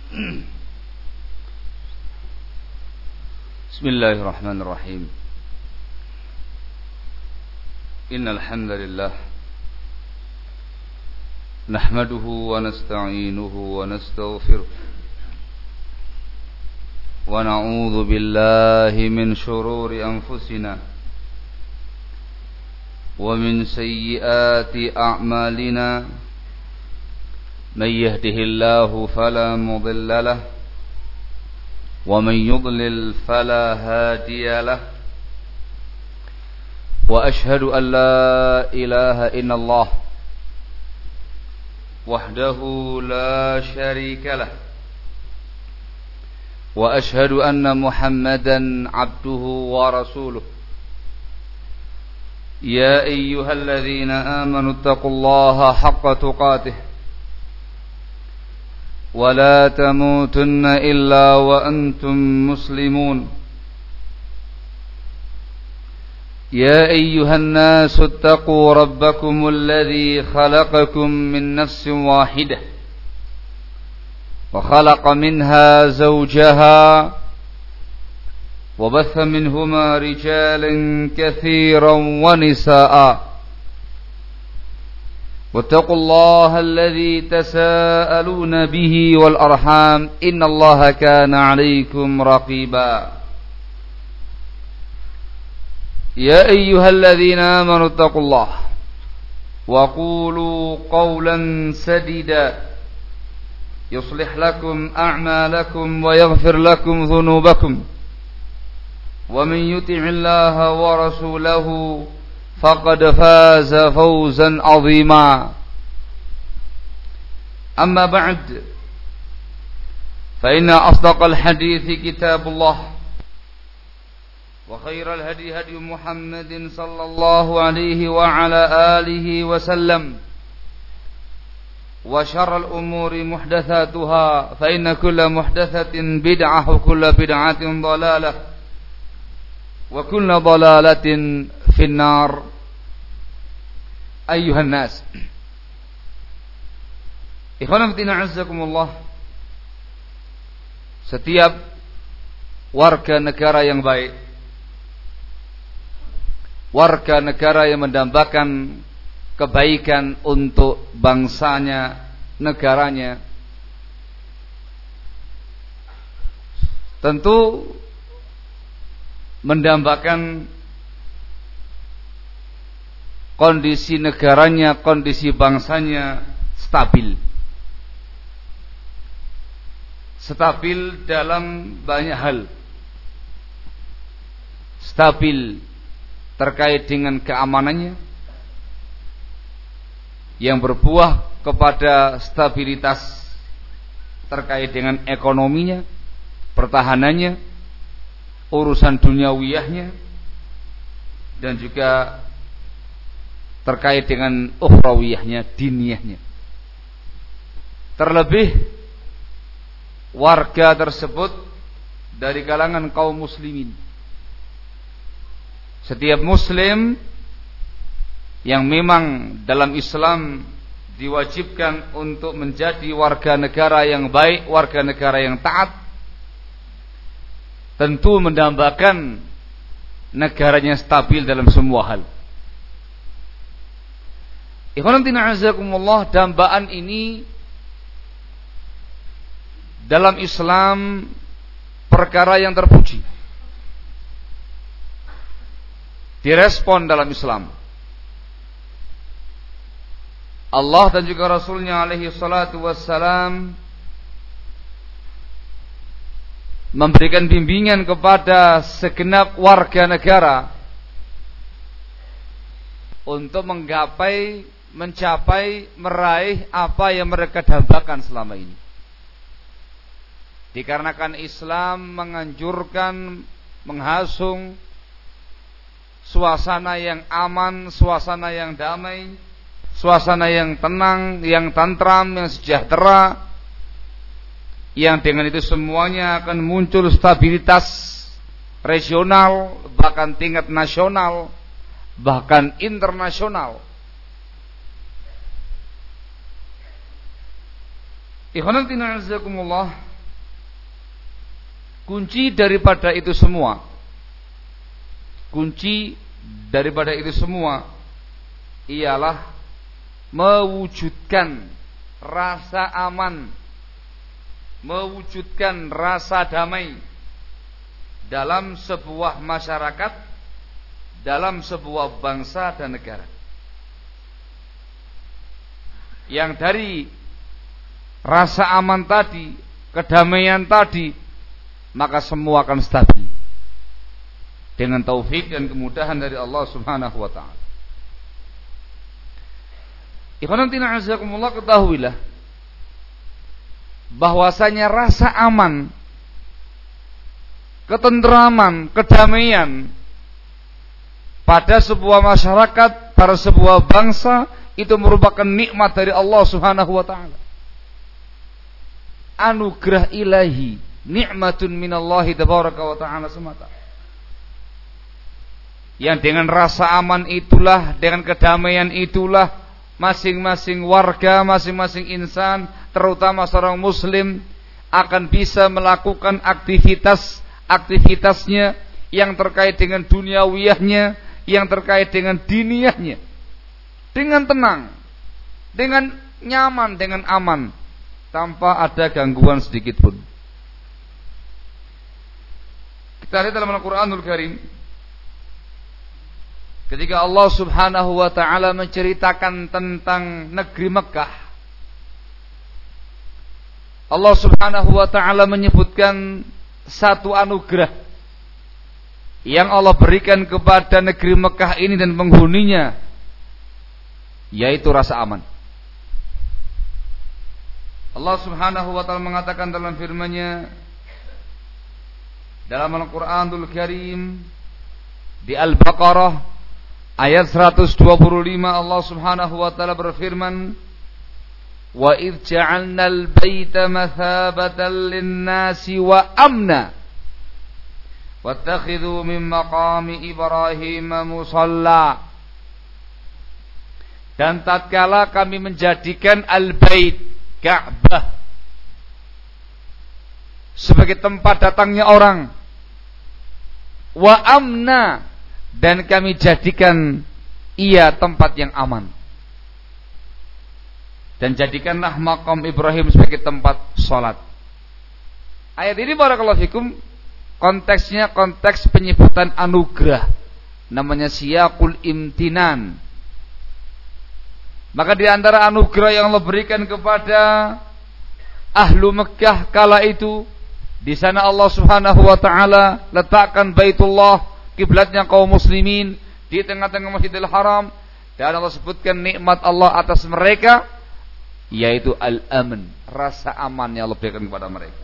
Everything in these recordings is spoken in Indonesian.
Bismillahirrahmanirrahim. Innal hamdalillah nahmaduhu wa nasta'inuhu wa nastaghfiruh wa na'udzu billahi min shururi anfusina wa min sayyiati a'malina. Man yahdihillahu fala mudilla lahu ومن يضلل فلا هادي له وأشهد أن لا إله إلا الله وحده لا شريك له وأشهد أن محمدا عبده ورسوله. يا أيها الذين آمنوا اتقوا الله حق تقاته ولا تموتن إلا وأنتم مسلمون. يا أيها الناس اتقوا ربكم الذي خلقكم من نفس واحدة وخلق منها زوجها وبث منهما رجالا كثيرا ونساء. واتقوا الله الذي تساءلون به والأرحام إن الله كان عليكم رقيبا. يا أيها الذين آمنوا اتقوا الله وقولوا قولا سديدا يصلح لكم أعمالكم ويغفر لكم ذنوبكم ومن يطع الله ورسوله فقد فاز فوزا عظيما. أما بعد فإن أصدق الحديث كتاب الله وخير الهدي هدي محمد صلى الله عليه وعلى آله وسلم وشر الأمور محدثاتها فإن كل محدثة بدعة وكل بدعة ضلالة وكل ضلالة في النار. Ayuhan nas, ikhwan fillah azzakumullah. Setiap warga negara yang baik, warga negara yang mendambakan kebaikan untuk bangsanya, negaranya, tentu mendambakan kondisi negaranya, kondisi bangsanya stabil. Stabil dalam banyak hal. Stabil terkait dengan keamanannya, yang berbuah kepada stabilitas terkait dengan ekonominya, pertahanannya, urusan duniawiyahnya, dan juga terkait dengan ukhrawiyahnya, diniyahnya. Terlebih warga tersebut dari kalangan kaum muslimin. Setiap muslim yang memang dalam Islam diwajibkan untuk menjadi warga negara yang baik, warga negara yang taat, tentu mendambakan negaranya stabil dalam semua hal. Ikhwanatina azakumullah, dambaan ini dalam Islam perkara yang terpuji. Direspon dalam Islam. Allah dan juga Rasulnya alaihi salatu wassalam memberikan bimbingan kepada segenap warga negara untuk mencapai, meraih apa yang mereka dambakan selama ini. Dikarenakan Islam menganjurkan, menghasung suasana yang aman, suasana yang damai, suasana yang tenang, yang tantram, yang sejahtera, yang dengan itu semuanya akan muncul stabilitas regional, bahkan tingkat nasional, bahkan internasional. Ikhwanatina azakumullah, kunci daripada itu semua, kunci daripada itu semua ialah mewujudkan rasa aman, mewujudkan rasa damai dalam sebuah masyarakat, dalam sebuah bangsa dan negara. Yang dari rasa aman tadi, kedamaian tadi, maka semua akan stabil dengan taufik dan kemudahan dari Allah Subhanahu wa taala. Ikhwan fillah azakumullah, ketahuilah bahwasanya rasa aman, ketentraman, kedamaian pada sebuah masyarakat, pada sebuah bangsa itu merupakan nikmat dari Allah Subhanahu wa taala. Anugerah ilahi, nikmatun minallahi tabaraka wa taala semata. Yang dengan rasa aman itulah, dengan kedamaian itulah, masing-masing warga, masing-masing insan, terutama seorang muslim, akan bisa melakukan aktivitasnya yang terkait dengan duniawiyahnya, yang terkait dengan diniyahnya, dengan tenang, dengan nyaman, dengan aman, tanpa ada gangguan sedikit pun. Kita lihat dalam Al-Quranul Karim, ketika Allah Subhanahu wa ta'ala menceritakan tentang negeri Mekah, Allah Subhanahu wa ta'ala menyebutkan satu anugerah yang Allah berikan kepada negeri Mekah ini dan penghuninya, yaitu rasa aman. Allah Subhanahu wa ta'ala mengatakan dalam firman-Nya dalam Al-Quranul Karim di Al-Baqarah ayat 125, Allah Subhanahu wa ta'ala berfirman, "Wa idh ja'alnal baita mathabatan lin-nasi wa amna wattakhidhu min maqami Ibrahim musalla." Dan tatkala kami menjadikan al-bait, Ka'bah, sebagai tempat datangnya orang, wa amna, dan kami jadikan ia tempat yang aman, dan jadikanlah maqam Ibrahim sebagai tempat sholat. Ayat ini barakallahu fikum, konteksnya konteks penyebutan anugerah, namanya siyaqul imtinan. Maka di antara anugerah yang Allah berikan kepada ahlu Mekah kala itu, di sana Allah Subhanahu wa taala letakkan Baitullah, kiblatnya kaum muslimin, di tengah-tengah Masjidil Haram, dan Allah sebutkan nikmat Allah atas mereka, yaitu al-aman, rasa aman yang Allah berikan kepada mereka.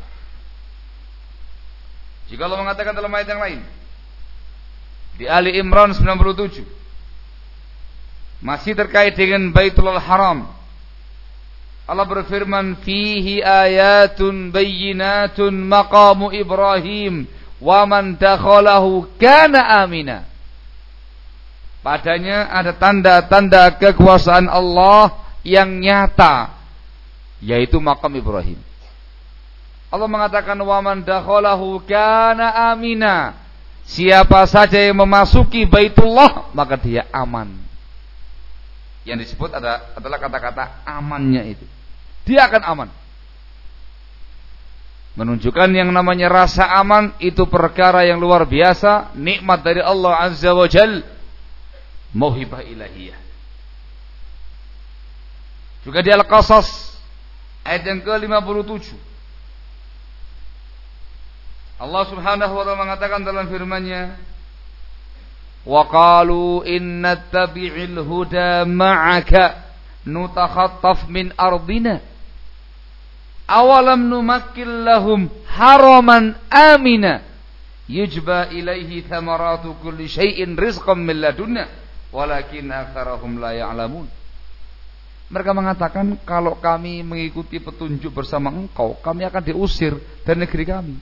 Jika Allah mengatakan dalam ayat yang lain di Ali Imran 97, masih terkait dengan Baitullah Haram, Allah berfirman, "Fihi ayatun bayyinatun maqamu Ibrahim wa man dakhalahu kana amina." Padanya ada tanda-tanda kekuasaan Allah yang nyata, yaitu makam Ibrahim. Allah mengatakan, "Wa man dakhalahu kana amina." Siapa saja yang memasuki Baitullah, maka dia aman. Yang disebut adalah kata-kata amannya itu. Dia akan aman. Menunjukkan yang namanya rasa aman itu perkara yang luar biasa, nikmat dari Allah Azza wa Jal, mauhibah ilahiyah. Juga di Al-Qasas ayat yang ke-57, Allah Subhanahu wa ta'ala mengatakan dalam firman-Nya, "Wa qalu inna tabi'il huda ma'aka nutakhattaf min ardina awalam numakkil lahum haraman amina yujba ilaihi thamaratu kulli syai'in rizqan min ladunna walakin aktsarahum la ya'lamun." Mereka mengatakan, kalau kami mengikuti petunjuk bersama engkau, kami akan diusir dari negeri kami.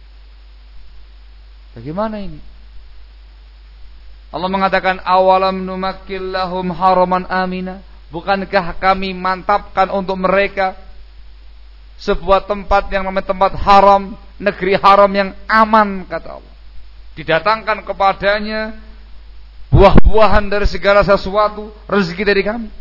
Bagaimana ini? Allah mengatakan, awalam numakkil lahum haraman amina, bukankah kami mantapkan untuk mereka sebuah tempat yang namanya tempat haram, negeri haram yang aman, kata Allah. Didatangkan kepadanya buah-buahan dari segala sesuatu, rezeki dari kami.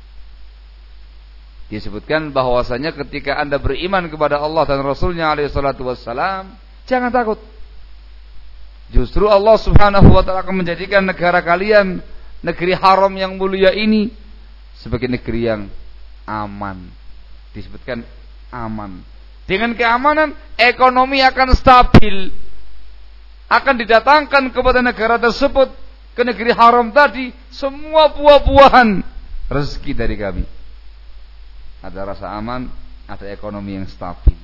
Disebutkan bahwasanya ketika Anda beriman kepada Allah dan Rasulnya alaihi salatu wassalam, jangan takut. Justru Allah subhanahu wa ta'ala akan menjadikan negara kalian, negeri haram yang mulia ini, sebagai negeri yang aman. Disebutkan aman. Dengan keamanan, ekonomi akan stabil. Akan didatangkan kepada negara tersebut, ke negeri haram tadi, semua buah-buahan rezeki dari kami. Ada rasa aman, ada ekonomi yang stabil.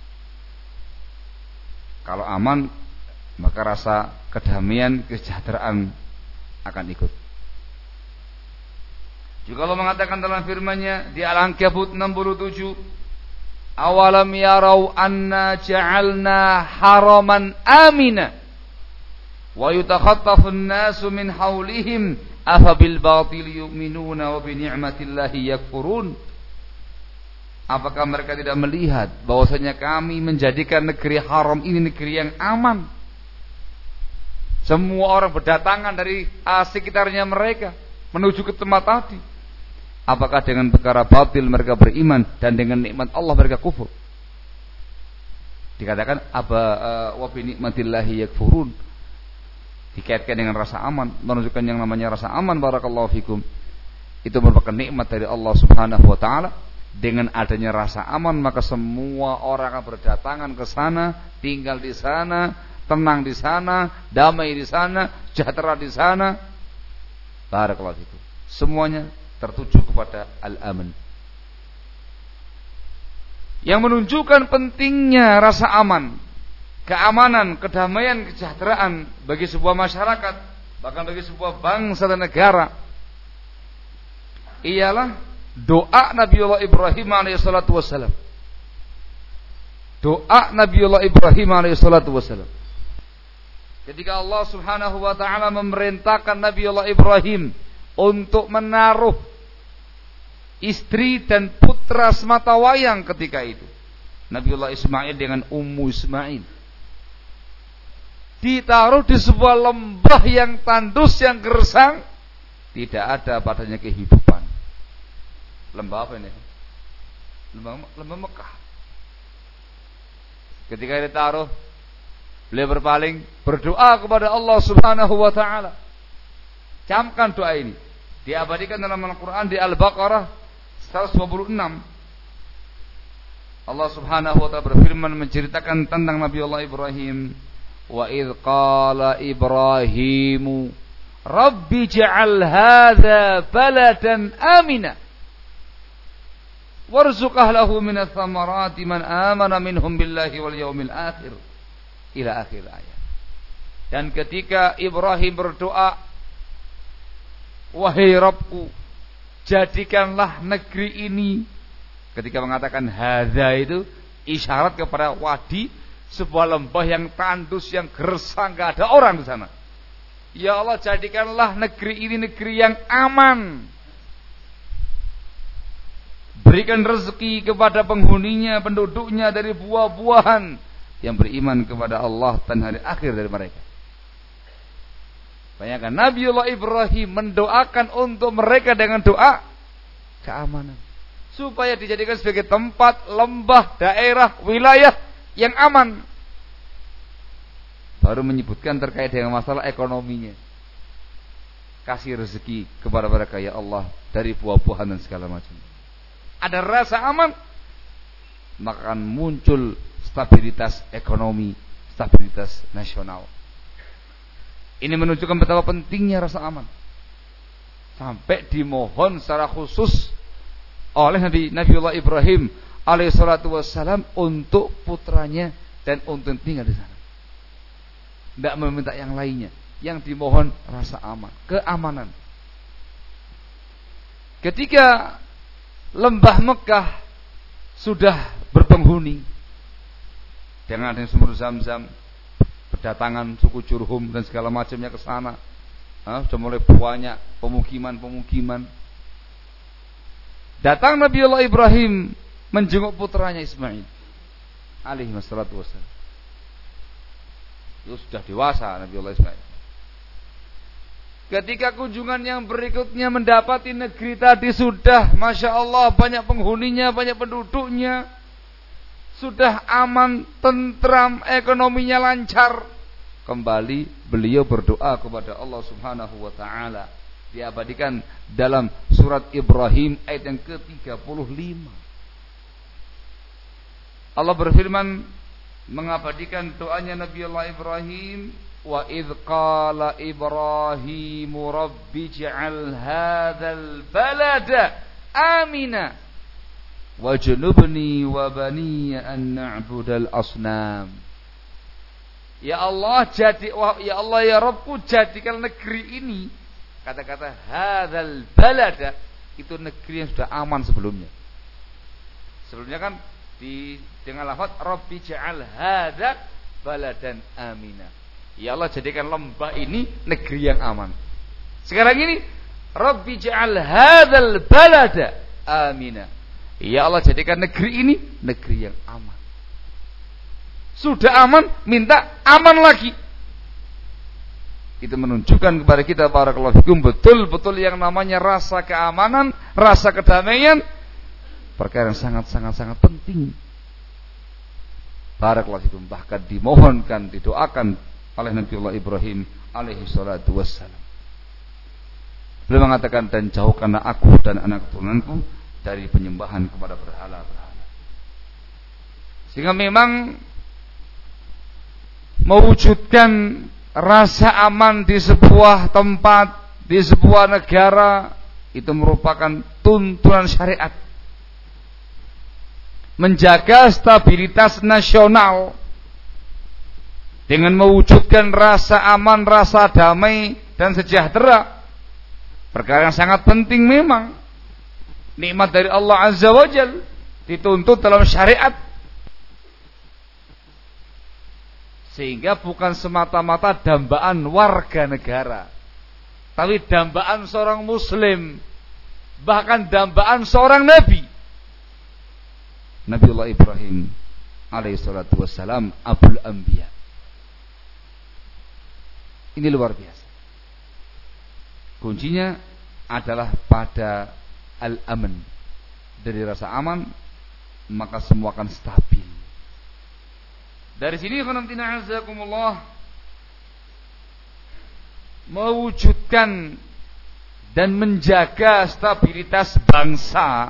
Kalau aman, maka rasa kedamaian, kesejahteraan akan ikut. Juga Allah mengatakan dalam firman-Nya di Al-Ankabut 67, awalam yarau anna ja'alna haraman amina wa yutakhattafu an-nasu min haulihim afa bil batil yu'minuna wa bi ni'matillahi yakfurun. Apakah mereka tidak melihat bahwasanya kami menjadikan negeri haram ini negeri yang aman? Semua orang berdatangan dari sekitarnya mereka menuju ke tempat tadi. Apakah dengan perkara batil mereka beriman dan dengan nikmat Allah mereka kufur? Dikatakan wa bi nikmatillahi yakfurun. Dikaitkan dengan rasa aman, menunjukkan yang namanya rasa aman, barakallahu fikum. Itu merupakan nikmat dari Allah Subhanahu wa taala. Dengan adanya rasa aman, maka semua orang akan berdatangan ke sana, tinggal di sana, tenang di sana, damai di sana, sejahtera di sana. Barakallahu fikum. Semuanya tertuju kepada al-aman. Yang menunjukkan pentingnya rasa aman, keamanan, kedamaian, kesejahteraan bagi sebuah masyarakat, bahkan bagi sebuah bangsa dan negara, ialah doa Nabiullah Ibrahim alaihissalatu wassalam. Doa Nabiullah Ibrahim alaihissalatu wassalam. Ketika Allah subhanahu wa ta'ala memerintahkan Nabiullah Ibrahim untuk menaruh istri dan putra sematawayang ketika itu, Nabiullah Ismail dengan Ummu Ismail, ditaruh di sebuah lembah yang tandus, yang gersang, tidak ada padanya kehidupan. Lembah apa ini? Lembah Mekah. Ketika ditaruh, beliau berpaling, berdoa kepada Allah subhanahu wa ta'ala. Camkan doa ini, diabadikan dalam Al-Quran di Al-Baqarah 126. Allah subhanahu wa ta'ala berfirman menceritakan tentang Nabi Allah Ibrahim. Wa idh qala Ibrahimu Rabbi ja'al hadha baladan amina warzuq ahlahu minats thamarati man amana minhum billahi wal yawmil akhir, ila akhir ayat. Dan ketika Ibrahim berdoa, wahai Rabbku, jadikanlah negeri ini, ketika mengatakan hadza itu isyarat kepada wadi, sebuah lembah yang tandus, yang gersang, enggak ada orang di sana. Ya Allah, jadikanlah negeri ini negeri yang aman. Berikan rezeki kepada penghuninya, penduduknya dari buah-buahan yang beriman kepada Allah dan hari akhir dari mereka. Bayangkan Nabiullah Ibrahim mendoakan untuk mereka dengan doa keamanan, supaya dijadikan sebagai tempat, lembah, daerah, wilayah yang aman. Baru menyebutkan terkait dengan masalah ekonominya. Kasih rezeki kepada mereka ya Allah dari buah-buahan dan segala macam. Ada rasa aman, maka akan muncul stabilitas ekonomi, stabilitas nasional. Ini menunjukkan betapa pentingnya rasa aman. Sampai dimohon secara khusus oleh Nabiullah Ibrahim alaihissalatu wassalam untuk putranya dan untuk tinggal di sana. Tidak meminta yang lainnya. Yang dimohon rasa aman, keamanan. Ketika lembah Mekah sudah berpenghuni dengan adanya sumur Zam-Zam, berdatangan suku Jurhum dan segala macamnya ke sana. Sudah mulai banyak pemukiman-pemukiman. Datang Nabiullah Ibrahim menjenguk putranya Ismail alaihi wassalatu wassalam. Itu sudah dewasa Nabiullah Ismail. Ketika kunjungan yang berikutnya mendapati negeri tadi sudah Masya Allah banyak penghuninya, banyak penduduknya, sudah aman, tentram, ekonominya lancar. Kembali beliau berdoa kepada Allah Subhanahu wa ta'ala. Diabadikan dalam surat Ibrahim ayat yang ke-35. Allah berfirman mengabadikan doanya Nabi Allah Ibrahim, wa idh qala Ibrahim rabbi ij'al hadzal balada amina wajnubni wa bani an na'budal asnam. Ya Allah, ya Allah ya Rabbku, jadikan negeri ini, kata-kata hadzal balada itu negeri yang sudah aman sebelumnya. Sebelumnya kan dengan lafaz rabbi ja'al hadza baladan amina. Ya Allah, jadikan lembah ini negeri yang aman. Sekarang ini rabbi ja'al hadzal balada amina. Ya Allah, jadikan negeri ini negeri yang aman. Sudah aman, minta aman lagi. Itu menunjukkan kepada kita barakallahu fikum, betul-betul yang namanya rasa keamanan, rasa kedamaian, perkara yang sangat penting. Barakallahu fikum, bahkan dimohonkan, didoakan oleh Nabiullah Ibrahim alaihi salatu wassalam. Beliau mengatakan, dan jauhkanlah aku dan anak keturunanku dari penyembahan kepada berhala-berhala. Sehingga memang mewujudkan rasa aman di sebuah tempat, di sebuah negara, itu merupakan tuntunan syariat. Menjaga stabilitas nasional dengan mewujudkan rasa aman, rasa damai dan sejahtera, perkara yang sangat penting memang. Nikmat dari Allah Azza wa Jalla dituntut dalam syariat. Sehingga bukan semata-mata dambaan warga negara, tapi dambaan seorang muslim, bahkan dambaan seorang nabi, Nabiullah Ibrahim alaihi salatu wassalam, Abul Anbiya. Ini luar biasa. Kuncinya adalah pada al-aman. Dari rasa aman, maka semua akan stabil. Dari sini khonamtina azakumullah, mewujudkan dan menjaga stabilitas bangsa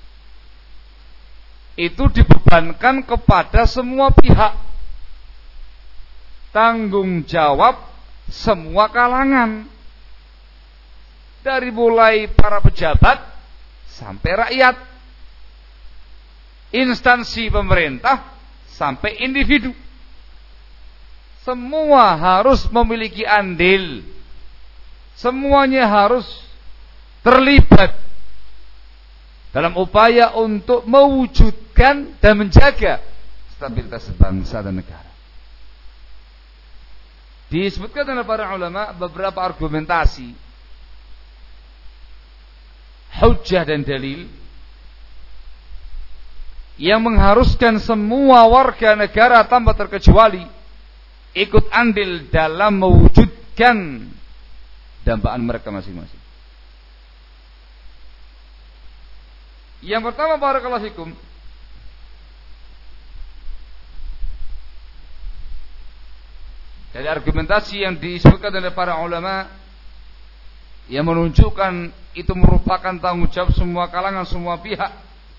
itu dibebankan kepada semua pihak, tanggung jawab semua kalangan, dari mulai para pejabat sampai rakyat, instansi pemerintah sampai individu. Semua harus memiliki andil, semuanya harus terlibat dalam upaya untuk mewujudkan dan menjaga stabilitas bangsa dan negara. Disebutkan oleh para ulama beberapa argumentasi, hujjah dan dalil yang mengharuskan semua warga negara tanpa terkecuali ikut andil dalam mewujudkan dambaan mereka masing-masing. Yang pertama, barakallahu fikum, dari argumentasi yang disebutkan oleh para ulama yang menunjukkan itu merupakan tanggung jawab semua kalangan, semua pihak,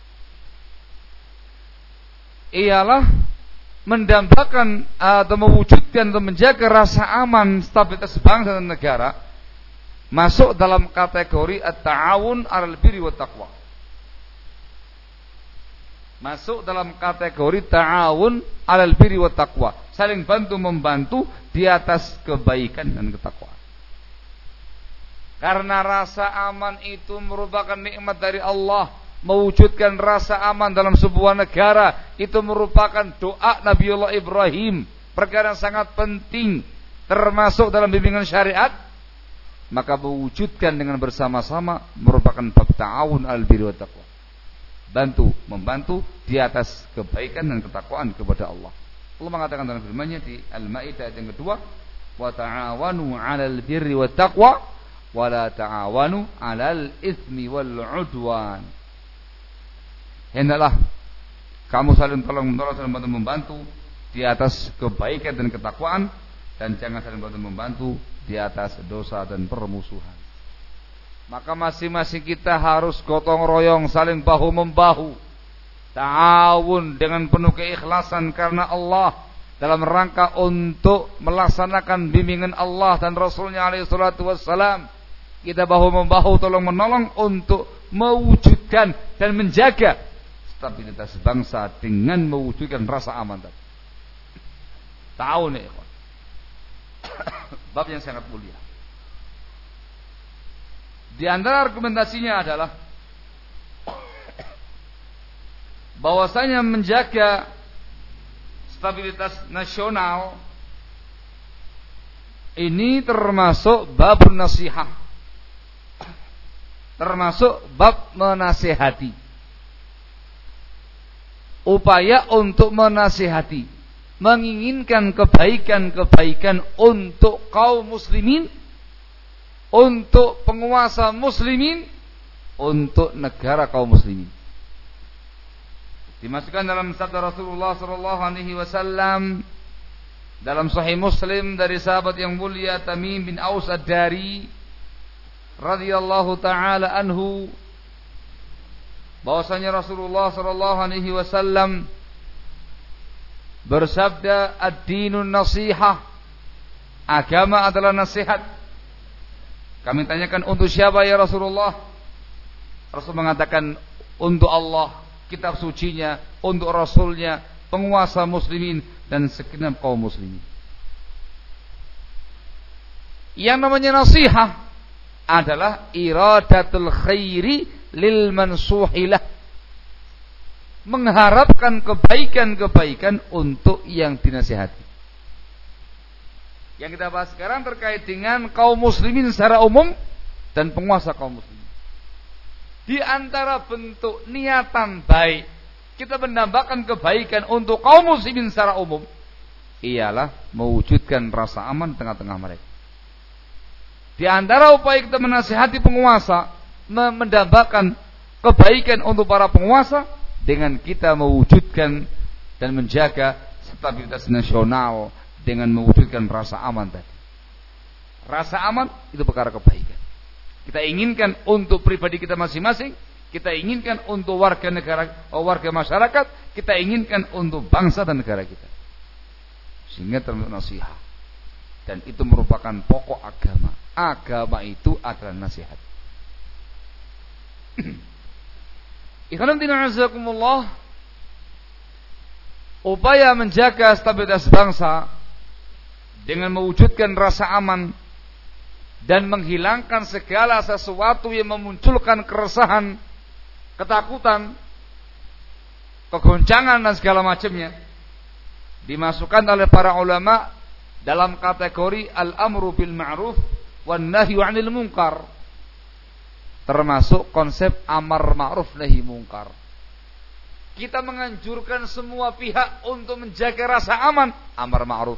ialah mendambakan atau mewujudkan atau menjaga rasa aman, stabilitas bangsa dan negara, masuk dalam kategori at-ta'awun 'alal birri wat taqwa. Masuk dalam kategori ta'awun 'alal birri wat taqwa, saling bantu membantu di atas kebaikan dan ketakwaan. Karena rasa aman itu merupakan nikmat dari Allah. Mewujudkan rasa aman dalam sebuah negara itu merupakan doa Nabiullah Ibrahim, perkara yang sangat penting termasuk dalam bimbingan syariat. Maka mewujudkan dengan bersama-sama merupakan bab ta'awun al birri wat taqwa. membantu di atas kebaikan dan ketakwaan kepada Allah. Allah mengatakan dalam firman-Nya di Al-Maidah ayat yang kedua, wa ta'awanu 'alal birri wat taqwa wa la ta'awanu 'alal itsmi wal 'udwan. Hendaklah kamu saling tolong-menolong, saling membantu di atas kebaikan dan ketakwaan, dan jangan saling membantu di atas dosa dan permusuhan. Maka masing-masing kita harus gotong royong, saling bahu membahu, ta'awun dengan penuh keikhlasan karena Allah, dalam rangka untuk melaksanakan bimbingan Allah dan Rasulnya alaihi salatu wassalam. Kita bahu membahu, tolong menolong untuk mewujudkan dan menjaga stabilitas bangsa dengan mewujudkan rasa aman tadi. Ta'awun ya ikhwan. Bab yang sangat mulia. Di antara argumentasinya adalah bahwasanya menjaga stabilitas nasional ini termasuk bab nasihat, termasuk bab menasihati, upaya untuk menasihati, menginginkan kebaikan-kebaikan untuk kaum muslimin, untuk penguasa muslimin, untuk negara kaum muslimin. Dimasukkan dalam sabda Rasulullah sallallahu alaihi wasallam dalam Sahih Muslim dari sahabat yang mulia Tamim bin Aus Ad-Dari radhiyallahu taala anhu, bahwasanya Rasulullah sallallahu alaihi wasallam bersabda, ad-dinun nasihah, agama adalah nasihat. Kami tanyakan, untuk siapa ya Rasulullah? Rasul mengatakan, untuk Allah, kitab sucinya, untuk Rasulnya, penguasa muslimin, dan segenap kaum muslimin. Yang namanya nasihah adalah iradatul khairi lil mansuhilah, mengharapkan kebaikan-kebaikan untuk yang dinasihati. Yang kita bahas sekarang terkait dengan kaum muslimin secara umum dan penguasa kaum muslimin. Di antara bentuk niatan baik kita menambahkan kebaikan untuk kaum muslimin secara umum ialah mewujudkan rasa aman tengah-tengah mereka. Di antara upaya kita menasihati penguasa, mendambakan kebaikan untuk para penguasa dengan kita mewujudkan dan menjaga stabilitas nasional dengan mewujudkan rasa aman tadi. Rasa aman itu perkara kebaikan. Kita inginkan untuk pribadi kita masing-masing, kita inginkan untuk warga negara, warga masyarakat, kita inginkan untuk bangsa dan negara kita. Sehingga termasuk nasihat. Dan itu merupakan pokok agama. Agama itu adalah nasihat. Ikhwan fillah azakumullah, upaya menjaga stabilitas bangsa dengan mewujudkan rasa aman dan menghilangkan segala sesuatu yang memunculkan keresahan, ketakutan, kegoncangan dan segala macamnya, dimasukkan oleh para ulama dalam kategori al-amru bil ma'ruf wan nahyu 'anil munkar, termasuk konsep amar ma'ruf nahi munkar. Kita menganjurkan semua pihak untuk menjaga rasa aman, amar ma'ruf.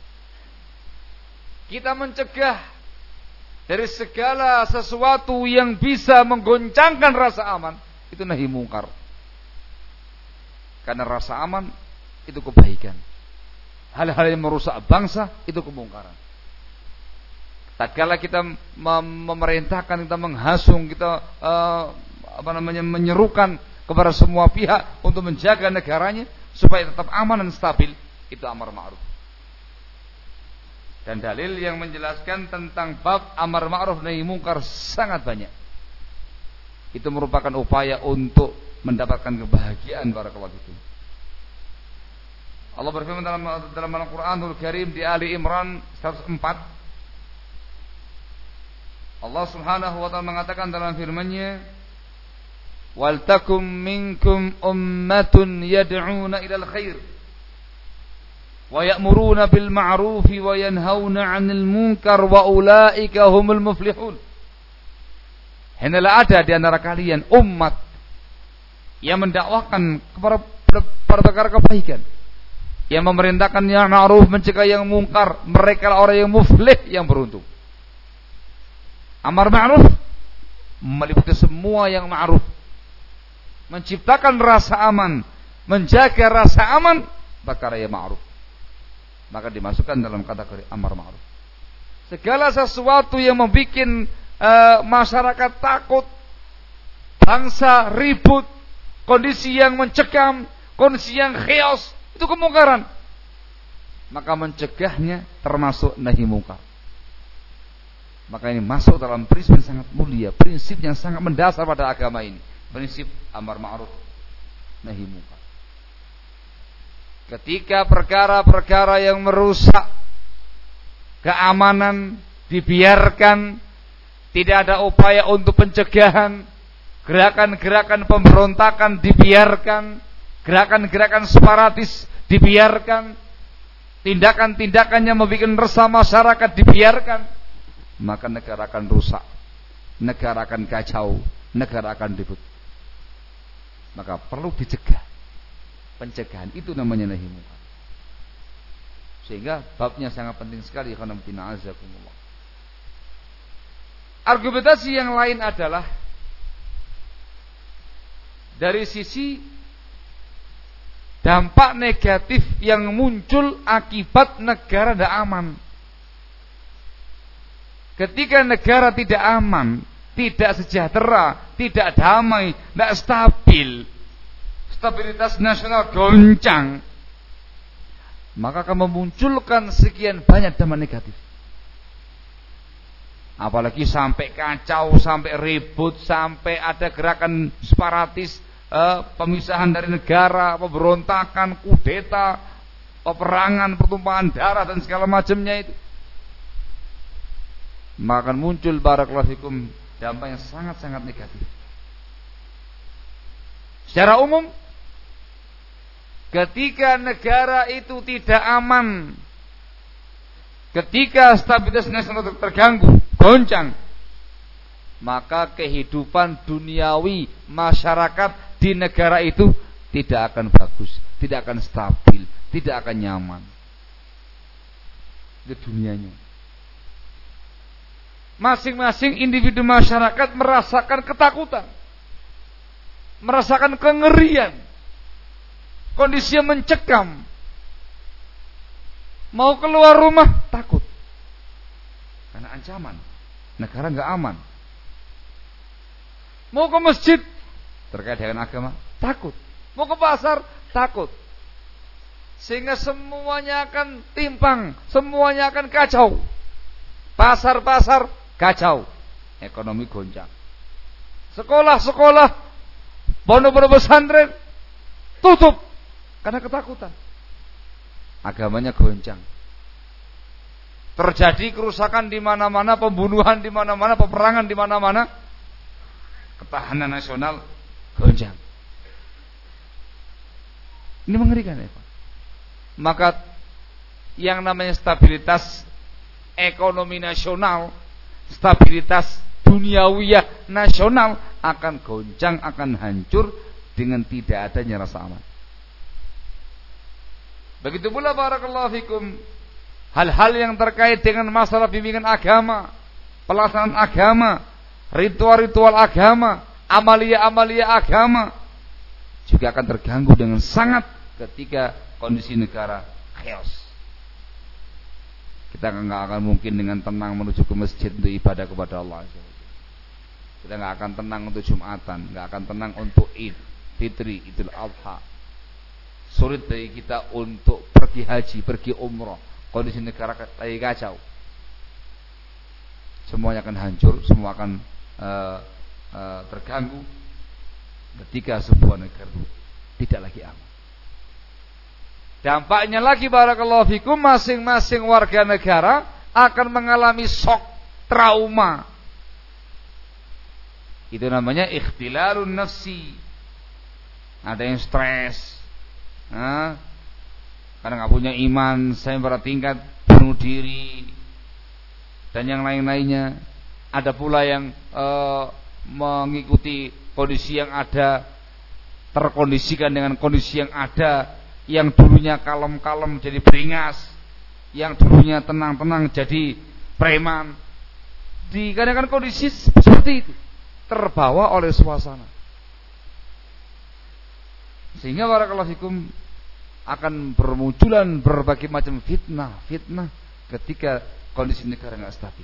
Kita mencegah dari segala sesuatu yang bisa menggoncangkan rasa aman, itu nahi mungkar. Karena rasa aman itu kebaikan. Hal-hal yang merusak bangsa itu kemungkaran. Tatkala kita memerintahkan, kita menghasung, kita menyerukan kepada semua pihak untuk menjaga negaranya supaya tetap aman dan stabil, itu amar ma'ruf. Dan dalil yang menjelaskan tentang bab amar ma'ruf nahi munkar sangat banyak. Itu merupakan upaya untuk mendapatkan kebahagiaan barakallahu fikum. Allah berfirman dalam Al-Qur'anul Karim di Ali Imran 104. Allah Subhanahu wa taala mengatakan dalam firman-Nya, "Wal takum minkum ummatun yad'una ilal khair wa ya'muruna bil ma'rufi wa yanhauna 'anil munkar wa ulaika humul muflihun." Hendaklah ada di antara kalian umat yang mendakwahkan kepada perkara kebaikan, yang memerintahkan yang ma'ruf, mencegah yang mungkar. Mereka lah orang yang muflih, yang beruntung. Amar ma'ruf meliputi semua yang ma'ruf, menciptakan rasa aman, menjaga rasa aman, perkara yang ma'ruf, maka dimasukkan dalam kategori amar ma'ruf. Segala sesuatu yang membuat masyarakat takut, bangsa ribut, kondisi yang mencekam, kondisi yang chaos, itu kemungkaran, maka mencegahnya termasuk nahi mungkar. Maka ini masuk dalam prinsip yang sangat mulia, prinsip yang sangat mendasar pada agama ini, prinsip amar ma'ruf nahi mungkar. Ketika perkara-perkara yang merusak keamanan dibiarkan, tidak ada upaya untuk pencegahan, gerakan-gerakan pemberontakan dibiarkan, gerakan-gerakan separatis dibiarkan, tindakan-tindakan yang membuat resah masyarakat dibiarkan, maka negara akan rusak, negara akan kacau, negara akan ribut. Maka perlu dicegah. Pencegahan itu namanya nahi mungkar. Sehingga babnya sangat penting sekali. Argumentasi yang lain adalah dari sisi dampak negatif yang muncul akibat negara tidak aman. Ketika negara tidak aman, tidak sejahtera, tidak damai, tidak stabil, stabilitas nasional goncang, maka akan memunculkan sekian banyak dampak negatif. Apalagi sampai kacau, sampai ribut, sampai ada gerakan separatis, pemisahan dari negara, pemberontakan, kudeta, peperangan, pertumpahan darah dan segala macamnya itu. Maka akan muncul barakallahu fikum dampak yang sangat-sangat negatif. Secara umum, ketika negara itu tidak aman, ketika stabilitas nasional terganggu, goncang, maka kehidupan duniawi masyarakat di negara itu tidak akan bagus, tidak akan stabil, tidak akan nyaman. Itu dunianya. Masing-masing individu masyarakat merasakan ketakutan, merasakan kengerian, kondisi yang mencekam. Mau keluar rumah takut karena ancaman, negara nggak aman. Mau ke masjid terkait dengan agama takut, mau ke pasar takut, sehingga semuanya akan timpang, semuanya akan kacau. Pasar-pasar kacau, ekonomi goncang. Sekolah-sekolah, pondok-pondok pesantren tutup karena ketakutan. Agamanya goncang. Terjadi kerusakan di mana-mana, pembunuhan di mana-mana, peperangan di mana-mana. Ketahanan nasional goncang. Ini mengerikan ya Pak. Maka yang namanya stabilitas ekonomi nasional, stabilitas duniawiyah nasional akan goncang, akan hancur dengan tidak adanya rasa aman. Begitu pula barakallahu fikum hal-hal yang terkait dengan masalah bimbingan agama, pelaksanaan agama, ritual-ritual agama, amalia-amalia agama juga akan terganggu dengan sangat ketika kondisi negara chaos. Kita nggak akan mungkin dengan tenang menuju ke masjid untuk ibadah kepada Allah. Kita nggak akan tenang untuk Jumatan, nggak akan tenang untuk Id, Fitri, Idul Adha. Sulit bagi kita untuk pergi haji, pergi umroh. Kondisi negara lagi kacau. Semuanya akan hancur, semua akan terganggu ketika sebuah negara tidak lagi aman. Dampaknya lagi barakallahu fikum, masing-masing warga negara akan mengalami shock, trauma. Itu namanya ikhtilalun nafsi. Ada yang stres, karena nggak punya iman, saya pada tingkat bunuh diri dan yang lain-lainnya. Ada pula yang mengikuti kondisi yang ada, terkondisikan dengan kondisi yang ada, yang dulunya kalem-kalem jadi beringas, yang dulunya tenang-tenang jadi preman. Dikarenakan kondisi seperti itu, terbawa oleh suasana. Sehingga barakallahu fikum akan bermunculan berbagai macam fitnah ketika kondisi negara enggak stabil.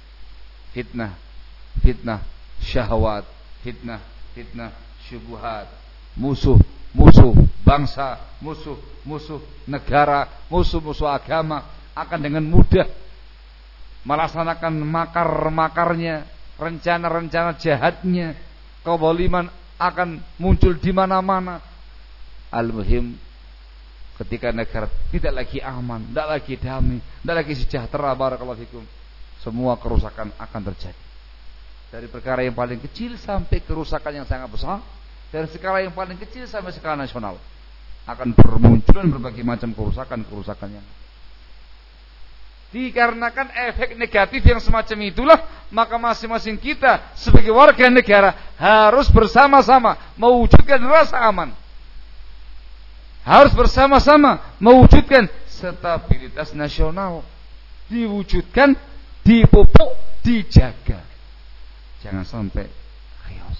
Fitnah syahwat, fitnah syubhat, musuh bangsa, musuh negara, musuh agama akan dengan mudah melaksanakan makar-makarnya, rencana-rencana jahatnya, kezaliman akan muncul di mana-mana. Al-muhim, ketika negara tidak lagi aman, tidak lagi damai, tidak lagi sejahtera, barakallahu fikum, semua kerusakan akan terjadi. Dari perkara yang paling kecil sampai kerusakan yang sangat besar, dari skala yang paling kecil sampai skala nasional, akan bermunculan berbagai macam kerusakan yang dikarenakan efek negatif yang semacam itulah, maka masing-masing kita sebagai warga negara harus bersama-sama mewujudkan rasa aman, harus bersama-sama mewujudkan stabilitas nasional, diwujudkan, dipupuk, dijaga. Jangan sampai chaos.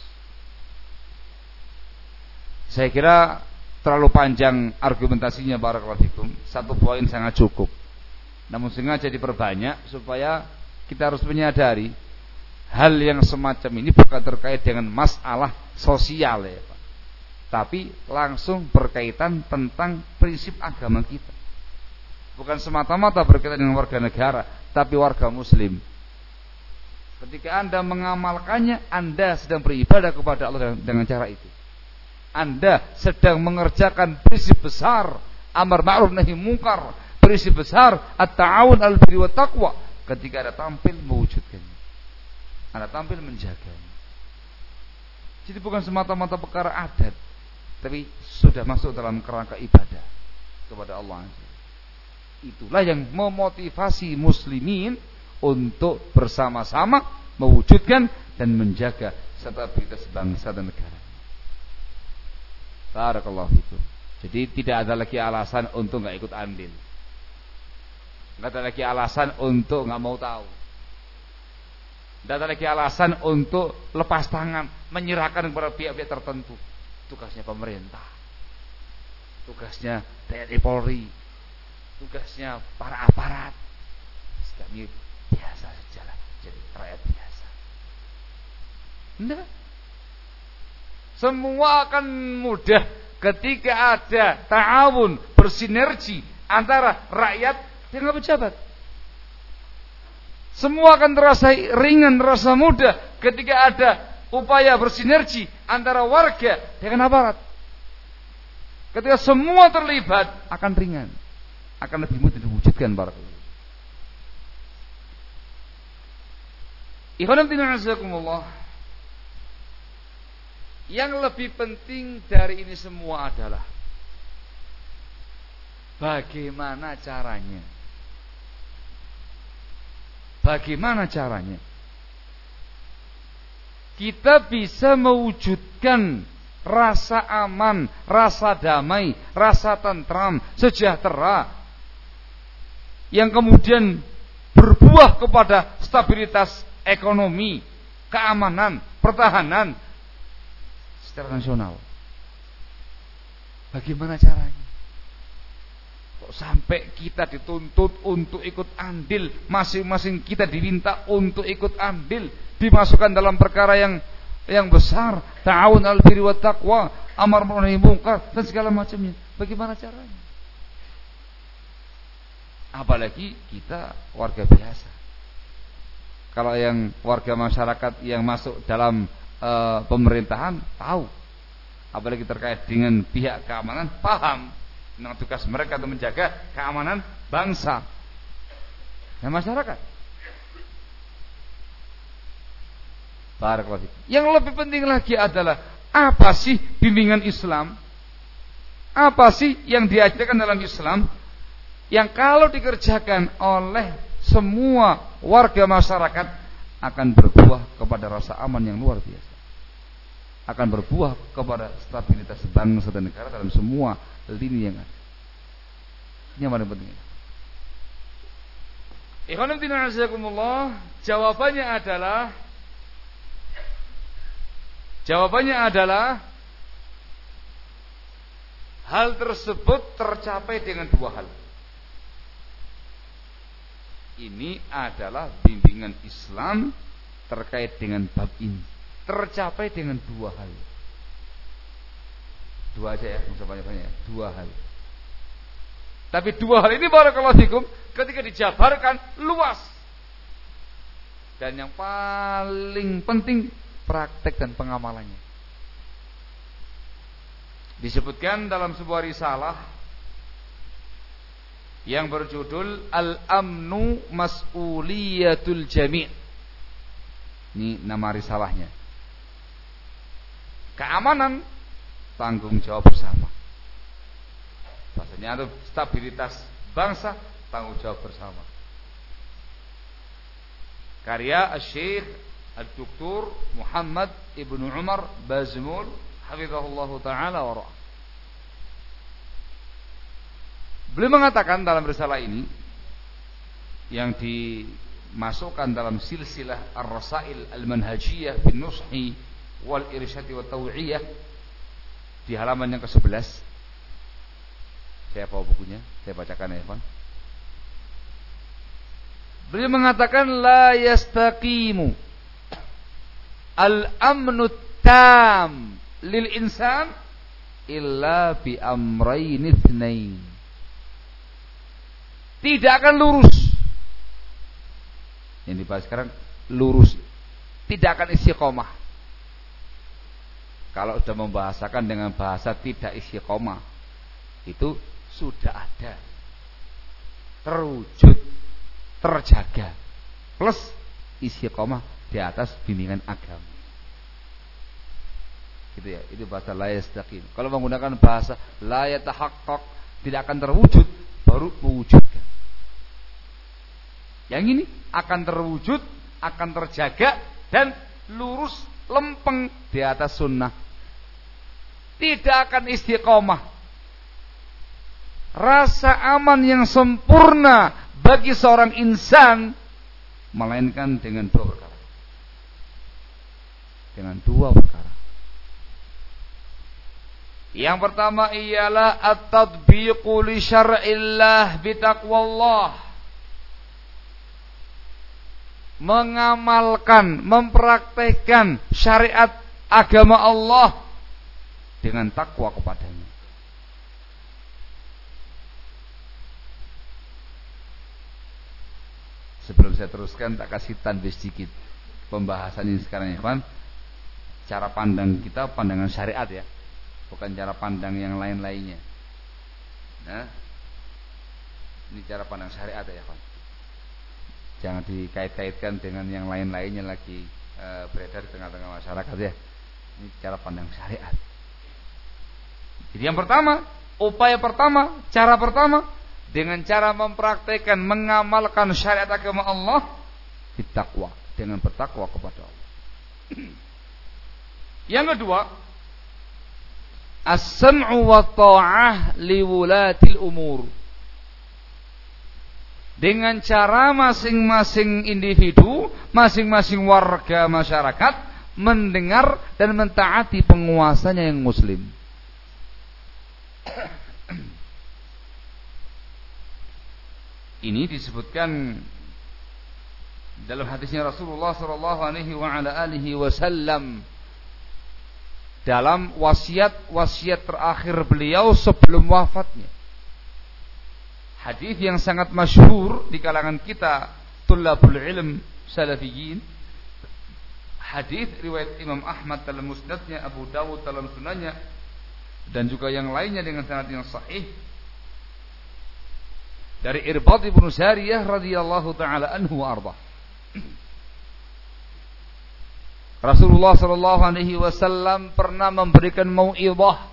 Saya kira terlalu panjang argumentasinya, barakallahu fikum. Satu poin sangat cukup. Namun sengaja diperbanyak supaya kita harus menyadari hal yang semacam ini bukan terkait dengan masalah sosial ya Pak, tapi langsung berkaitan tentang prinsip agama kita. Bukan semata-mata berkaitan dengan warga negara, tapi warga muslim. Ketika Anda mengamalkannya, Anda sedang beribadah kepada Allah dengan cara itu. Anda sedang mengerjakan prinsip besar amar ma'ruf nahi munkar, prinsip besar at-ta'awun 'alal birri wat taqwa. Ketika Anda tampil mewujudkannya, Anda tampil menjaganya. Jadi bukan semata-mata perkara adat, tapi sudah masuk dalam kerangka ibadah kepada Allah. Itulah yang memotivasi muslimin untuk bersama-sama mewujudkan dan menjaga stabilitas bangsa dan negara. Barakallahu fikum. Jadi tidak ada lagi alasan untuk enggak ikut andil. Enggak ada lagi alasan untuk enggak mau tahu. Enggak ada lagi alasan untuk lepas tangan, menyerahkan kepada pihak-pihak tertentu. Tugasnya pemerintah, tugasnya TNI Polri, tugasnya para aparat. Kami biasa saja lah, jadi rakyat biasa. Enggak. Semua akan mudah ketika ada ta'awun, bersinergi antara rakyat dengan pejabat. Semua akan terasa ringan, terasa mudah ketika ada upaya bersinergi antara warga dengan aparat. Ketika semua terlibat akan ringan, akan lebih mudah diwujudkan barakallahu. Ikhwan fillah azakumullah. Yang lebih penting dari ini semua adalah bagaimana caranya. Bagaimana caranya kita bisa mewujudkan rasa aman, rasa damai, rasa tentram, sejahtera yang kemudian berbuah kepada stabilitas ekonomi, keamanan, pertahanan secara nasional. Bagaimana caranya? Kok sampai kita dituntut untuk ikut andil, masing-masing kita diminta untuk ikut andil, dimasukkan dalam perkara yang besar, ta'awun 'alal birri wat taqwa, amar ma'ruf nahi munkar dan segala macamnya. Bagaimana caranya? Apalagi kita warga biasa. Kalau yang warga masyarakat yang masuk dalam pemerintahan tahu, apalagi terkait dengan pihak keamanan paham. Nah, tugas mereka untuk menjaga keamanan bangsa dan masyarakat. Barakallahu. Yang lebih penting lagi adalah apa sih bimbingan Islam? Apa sih yang diajarkan dalam Islam yang kalau dikerjakan oleh semua warga masyarakat akan berbuah kepada rasa aman yang luar biasa. akan berbuah kepada stabilitas bangsa dan negara dalam semua lini yang ada. Ini yang paling penting. Ikhwan fillah azakumullah, jawabannya adalah hal tersebut tercapai dengan dua hal. Ini adalah bimbingan Islam terkait dengan bab ini. Tercapai dengan dua hal. Dua aja ya, nggak usah banyak-banyak. Dua hal. Tapi dua hal ini barakallahu fikum ketika dijabarkan luas. Dan yang paling penting praktek dan pengamalannya. Disebutkan dalam sebuah risalah yang berjudul Al-Amnu Mas'uliyatul Jami'. Ini nama risalahnya. Keamanan tanggung jawab bersama. Bahasanya itu stabilitas bangsa tanggung jawab bersama. Karya Syekh Ad-Doktor Muhammad Ibnu Umar Bazmul hafizahullahu taala wa ra'ah. Beliau mengatakan dalam risalah ini yang dimasukkan dalam silsilah Ar-Rasail Al-Manhajiyah bin Nushi wal Irsyad wa Tau'iyah di halaman yang ke-11. Saya bawa bukunya, saya bacakan ya, Pak. Beliau mengatakan la yastaqimu al-amnu tam lil insan illa bi amrayn itsnain. Tidak akan lurus. Yang dibahas sekarang lurus. Tidak akan istiqomah. Kalau sudah membahasakan dengan bahasa tidak istiqomah, itu sudah ada, terwujud, terjaga, plus istiqomah di atas bimbingan agama. Gitu ya, itu bahasa la yastaqim. Kalau menggunakan bahasa la yatahaqqaq, tidak akan terwujud, baru mewujudkan. Yang ini akan terwujud, akan terjaga dan lurus lempeng di atas sunnah. Tidak akan istiqomah. Rasa aman yang sempurna bagi seorang insan melainkan dengan dua perkara. Dengan dua perkara. Yang pertama ialah at-tatbiqu li syar'illah bi taqwallah. Mengamalkan, mempraktekkan syariat agama Allah dengan takwa kepadanya. Sebelum saya teruskan, tak kasih tanbih sedikit pembahasan ini sekarang ya, Pak. Cara pandang kita, pandangan syariat ya, bukan cara pandang yang lain-lainnya. Nah, ini cara pandang syariat ya, Pak. Jangan dikait-kaitkan dengan yang lain-lainnya lagi beredar di tengah-tengah masyarakat ya. Ini cara pandang syariat. Jadi yang pertama, upaya pertama, cara pertama, dengan cara mempraktekkan, mengamalkan syariat agama Allah, bertakwa, dengan bertakwa kepada Allah. Yang kedua, as-sam'u wa ta'ah li wulatil umur. Dengan cara masing-masing individu, masing-masing warga masyarakat mendengar dan mentaati penguasanya yang muslim. Ini disebutkan dalam hadisnya Rasulullah sallallahu alaihi wasallam dalam wasiat terakhir beliau sebelum wafatnya. Hadis yang sangat masyhur di kalangan kita tulabul ilm salafiyin. Hadis riwayat Imam Ahmad dalam musnadnya, Abu Dawud dalam sunannya, dan juga yang lainnya dengan sanad yang sahih dari Irbad ibn Sariyah radhiyallahu taala anhu wa arda. Rasulullah sallallahu alaihi wasallam pernah memberikan mau'izah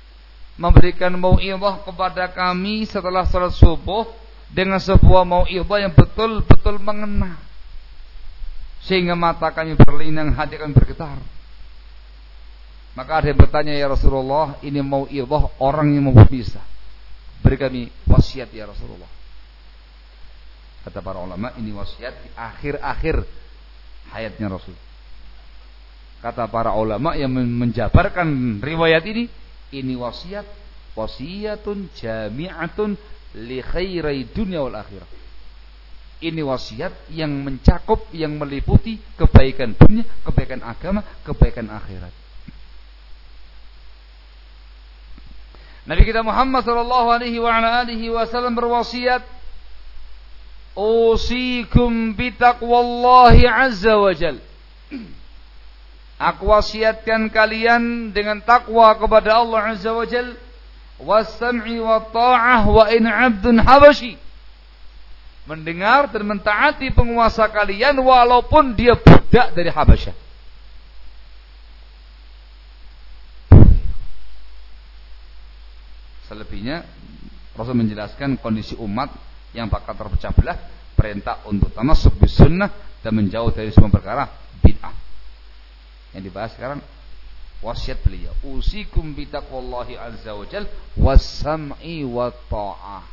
kepada kami setelah salat subuh dengan sebuah mau'izah yang betul-betul mengena sehingga mata kami berlinang, hati kami bergetar. Maka ada yang bertanya, ya Rasulullah, ini mau idah orang yang mau berpisah, beri kami wasiat ya Rasulullah. Kata para ulama, ini wasiat di akhir-akhir hayatnya Rasul. Kata para ulama yang menjabarkan riwayat ini wasiat, wasiatun jami'atun li khairai dunya wal akhirah. Ini wasiat yang mencakup, yang meliputi kebaikan dunia, kebaikan agama, kebaikan akhirat. Nabi kita Muhammad sallallahu alaihi wasallam berwasiat, "Usikum bitaqwallahi azza wa jal." Aku wasiatkan kalian dengan takwa kepada Allah azza wa jal, was-sam'i wa ta'ah wa in 'abdun habashi. Mendengar dan mentaati penguasa kalian walaupun dia budak dari Habasyah. Selebihnya Rasul menjelaskan kondisi umat yang bakal terpecah belah, perintah untuk tamassuk bis sunnah dan menjauh dari semua perkara bid'ah. Yang dibahas sekarang wasiat beliau, usikum bitaqwallahi azza wajal was-sam'i wa ta'ah.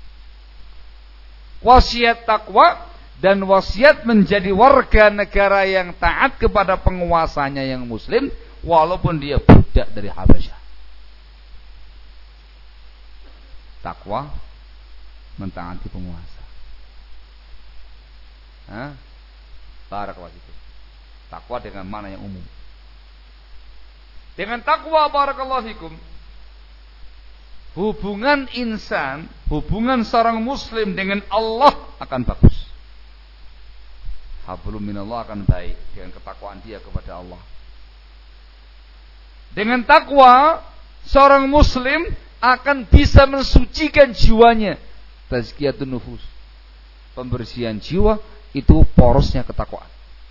Wasiat takwa dan wasiat menjadi warga negara yang taat kepada penguasanya yang muslim walaupun dia budak dari Habasyah. Takwa mentaati penguasa. Barakallahu fikum. Takwa dengan mana yang umum. Dengan takwa barakallahu fikum, hubungan insan, hubungan seorang muslim dengan Allah akan bagus. Hablum minallah akan baik dengan ketakwaan dia kepada Allah. Dengan takwa, seorang muslim akan bisa mensucikan jiwanya. Tazkiyatun nufus. Pembersihan jiwa itu porosnya ketakwaan.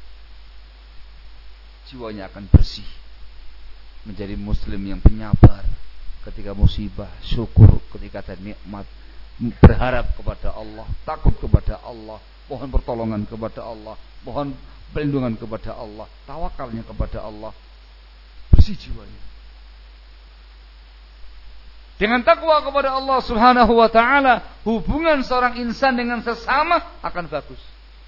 Jiwanya akan bersih. Menjadi muslim yang penyabar ketika musibah, syukur ketika ada nikmat, berharap kepada Allah, takut kepada Allah, mohon pertolongan kepada Allah, mohon perlindungan kepada Allah, tawakalnya kepada Allah, bersih jiwanya. Dengan takwa kepada Allah Subhanahu wa taala, hubungan seorang insan dengan sesama akan bagus.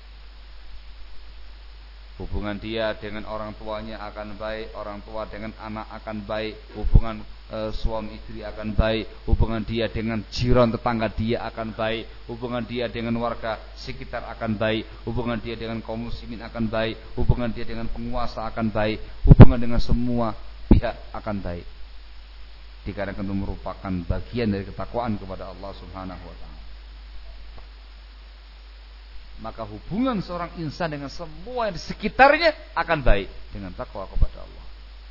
Hubungan dia dengan orang tuanya akan baik, orang tua dengan anak akan baik, hubungan suami istri akan baik, hubungan dia dengan jiran tetangga dia akan baik, hubungan dia dengan warga sekitar akan baik, hubungan dia dengan kaum muslimin akan baik, hubungan dia dengan penguasa akan baik, hubungan dengan semua pihak akan baik. Dikarenakan itu merupakan bagian dari ketakwaan kepada Allah Subhanahu wa taala. Maka hubungan seorang insan dengan semua yang di sekitarnya akan baik dengan takwa kepada Allah.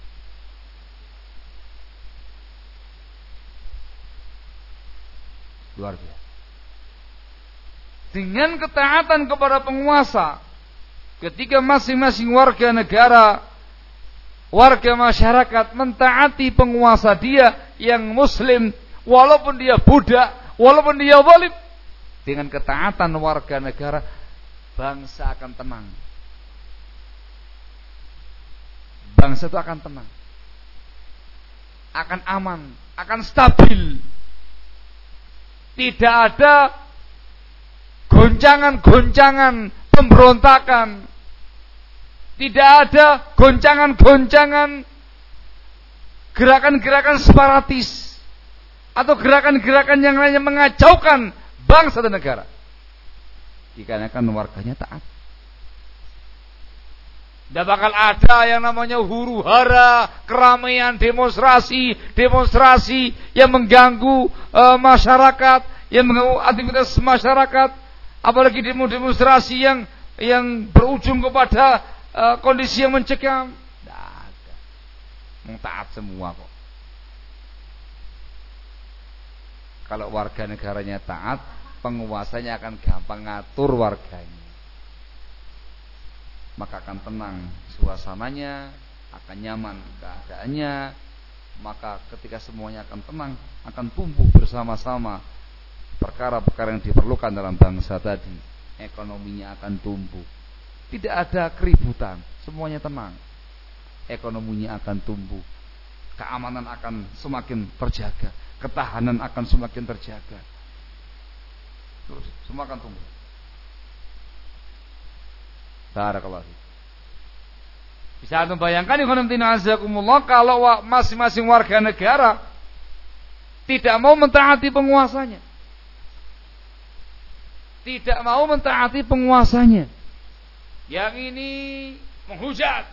Luar biasa. Dengan ketaatan kepada penguasa, ketika masing-masing warga negara, warga masyarakat mentaati penguasa dia yang muslim, walaupun dia budak, walaupun dia zalim, dengan ketaatan warga negara, bangsa akan tenang. Bangsa itu akan tenang, akan aman, akan stabil. Tidak ada goncangan-goncangan pemberontakan. Tidak ada goncangan-goncangan gerakan-gerakan separatis atau gerakan-gerakan yang lainnya mengacaukan bangsa dan negara. Dikarenakan warganya taat. Tidak bakal ada yang namanya huru-hara, keramaian, demonstrasi yang mengganggu masyarakat, yang mengganggu aktivitas masyarakat, apalagi demonstrasi yang berujung kepada kondisi yang mencekam. Tidak ada. Taat semua kok. Kalau warga negaranya taat, penguasanya akan gampang ngatur warganya. Maka akan tenang suasananya, akan nyaman keadaannya. Maka ketika semuanya akan tenang, akan tumbuh bersama-sama perkara-perkara yang diperlukan dalam bangsa tadi. Ekonominya akan tumbuh. Tidak ada keributan, semuanya tenang. Ekonominya akan tumbuh. keamanan akan semakin terjaga, ketahanan akan semakin terjaga. Terus semua akan tumbuh. Barakallahu. Bisa Anda bayangkan kalau masing-masing warga negara tidak mau mentaati penguasanya. Tidak mau mentaati penguasanya. Yang ini menghujat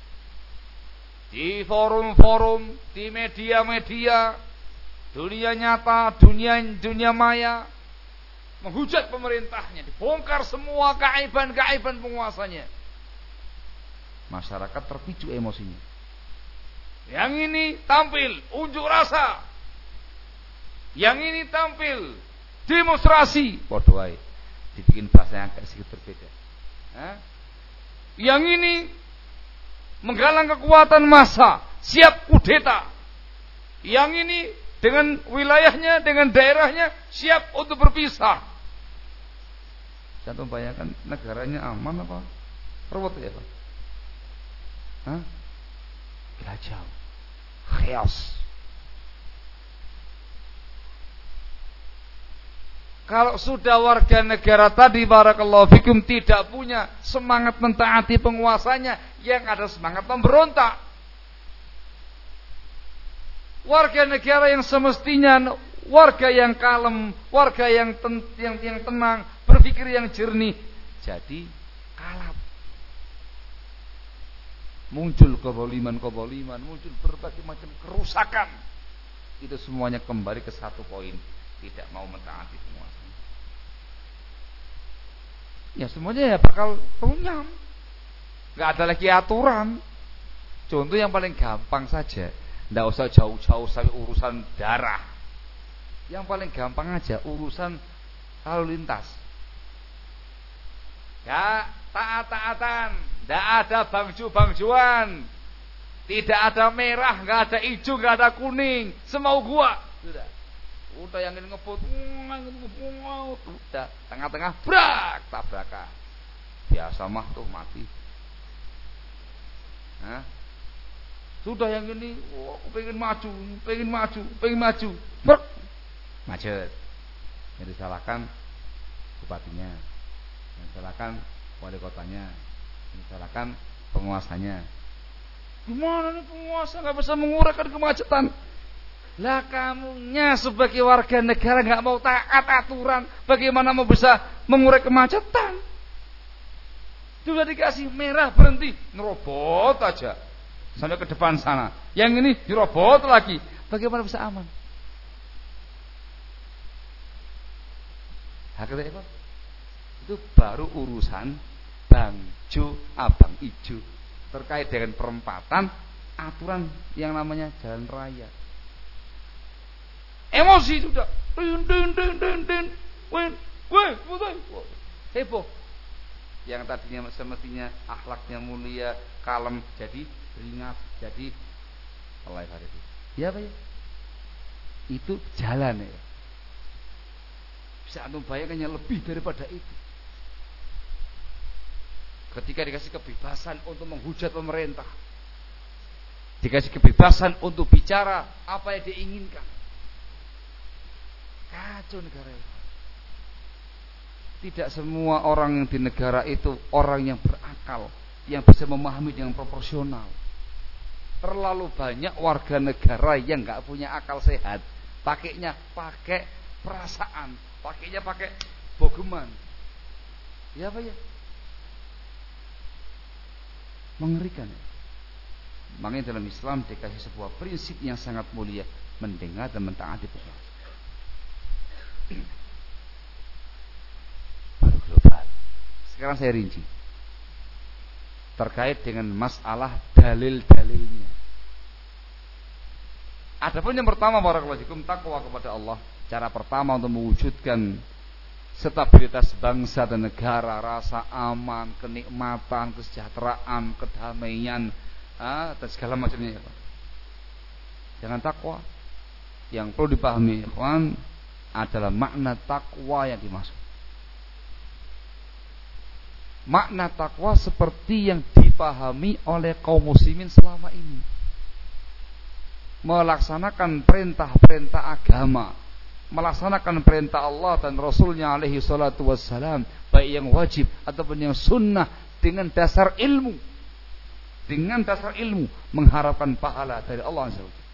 di forum-forum, di media-media, dunia nyata, dunia maya, menghujat pemerintahnya, dibongkar semua keaiban-keaiban penguasanya. Masyarakat terpicu emosinya. Yang ini tampil unjuk rasa, yang ini tampil demonstrasi. Bodoh aja, dibikin bahasanya agak sedikit berbeda. Yang ini menggalang kekuatan massa, siap kudeta. Yang ini dengan wilayahnya, dengan daerahnya siap untuk berpisah. Saya bayangkan negaranya aman apa? Ruwet ya Pak? Kacau, chaos. Kalau sudah warga negara tadi barakallahu fikum tidak punya semangat mentaati penguasanya, yang ada semangat memberontak. Warga negara yang semestinya warga yang kalem, warga yang tenang, berpikir yang jernih, jadi kalap. Muncul keboliman, muncul berbagai macam kerusakan. Itu semuanya kembali ke satu poin, tidak mau mentaati penguasanya. Ya semuanya ya bakal runyam. Gak ada lagi aturan. Contoh yang paling gampang saja, tidak usah jauh-jauh sampai urusan darah. Yang paling gampang aja urusan lalu lintas. Ya taat-taatan, tidak ada bangju-bangjuan, tidak ada merah, nggak ada hijau, nggak ada kuning, semau gua. Udah yang ini ngebut, udah tengah-tengah brak tabrakan. Biasa mah tuh mati. Sudah yang ini, pengen maju, brak, macet. Jadi salahkan bupatinya, salahkan wali kotanya, salahkan penguasanya. Gimana nih penguasa nggak bisa mengurangkan kemacetan? Lah kamunya sebagai warga negara nggak mau taat aturan, bagaimana mau bisa mengurai kemacetan? Sudah dikasih merah berhenti, nerobot aja sampai ke depan sana. Yang ini dirobot lagi, bagaimana bisa aman? Hakikatnya itu baru urusan bangjo abang ijo terkait dengan perempatan aturan yang namanya jalan raya. Emosi sudah heboh. Yang tadinya semestinya akhlaknya mulia, kalem, jadi ringat, jadi Allah itu. Ya Pak ya? Itu jalan ya. Bisa antum bayangkannya lebih daripada itu. Ketika dikasih kebebasan untuk menghujat pemerintah, dikasih kebebasan untuk bicara apa yang diinginkan, kacau negara itu. Tidak semua orang yang di negara itu orang yang berakal, yang bisa memahami dengan proporsional. Terlalu banyak warga negara yang nggak punya akal sehat, pakainya pakai perasaan, pakainya pakai bogeman. Ya Pak ya? Mengerikan ya? Makanya dalam Islam dikasih sebuah prinsip yang sangat mulia, mendengar dan mentaati penguasa. Baru global. Sekarang saya rinci terkait dengan masalah dalil-dalilnya. Adapun yang pertama, barakallahu fikum, takwa kepada Allah. Cara pertama untuk mewujudkan stabilitas bangsa dan negara, rasa aman, kenikmatan, kesejahteraan, kedamaian, dan segala macamnya. Dengan takwa yang perlu dipahami, ikhwan, adalah makna takwa yang dimaksud. Makna takwa seperti yang dipahami oleh kaum muslimin selama ini. melaksanakan perintah-perintah agama, melaksanakan perintah Allah dan Rasulnya alaihi salatu wassalam, baik yang wajib ataupun yang sunnah, dengan dasar ilmu, mengharapkan pahala dari Allah Azza wa Jalla.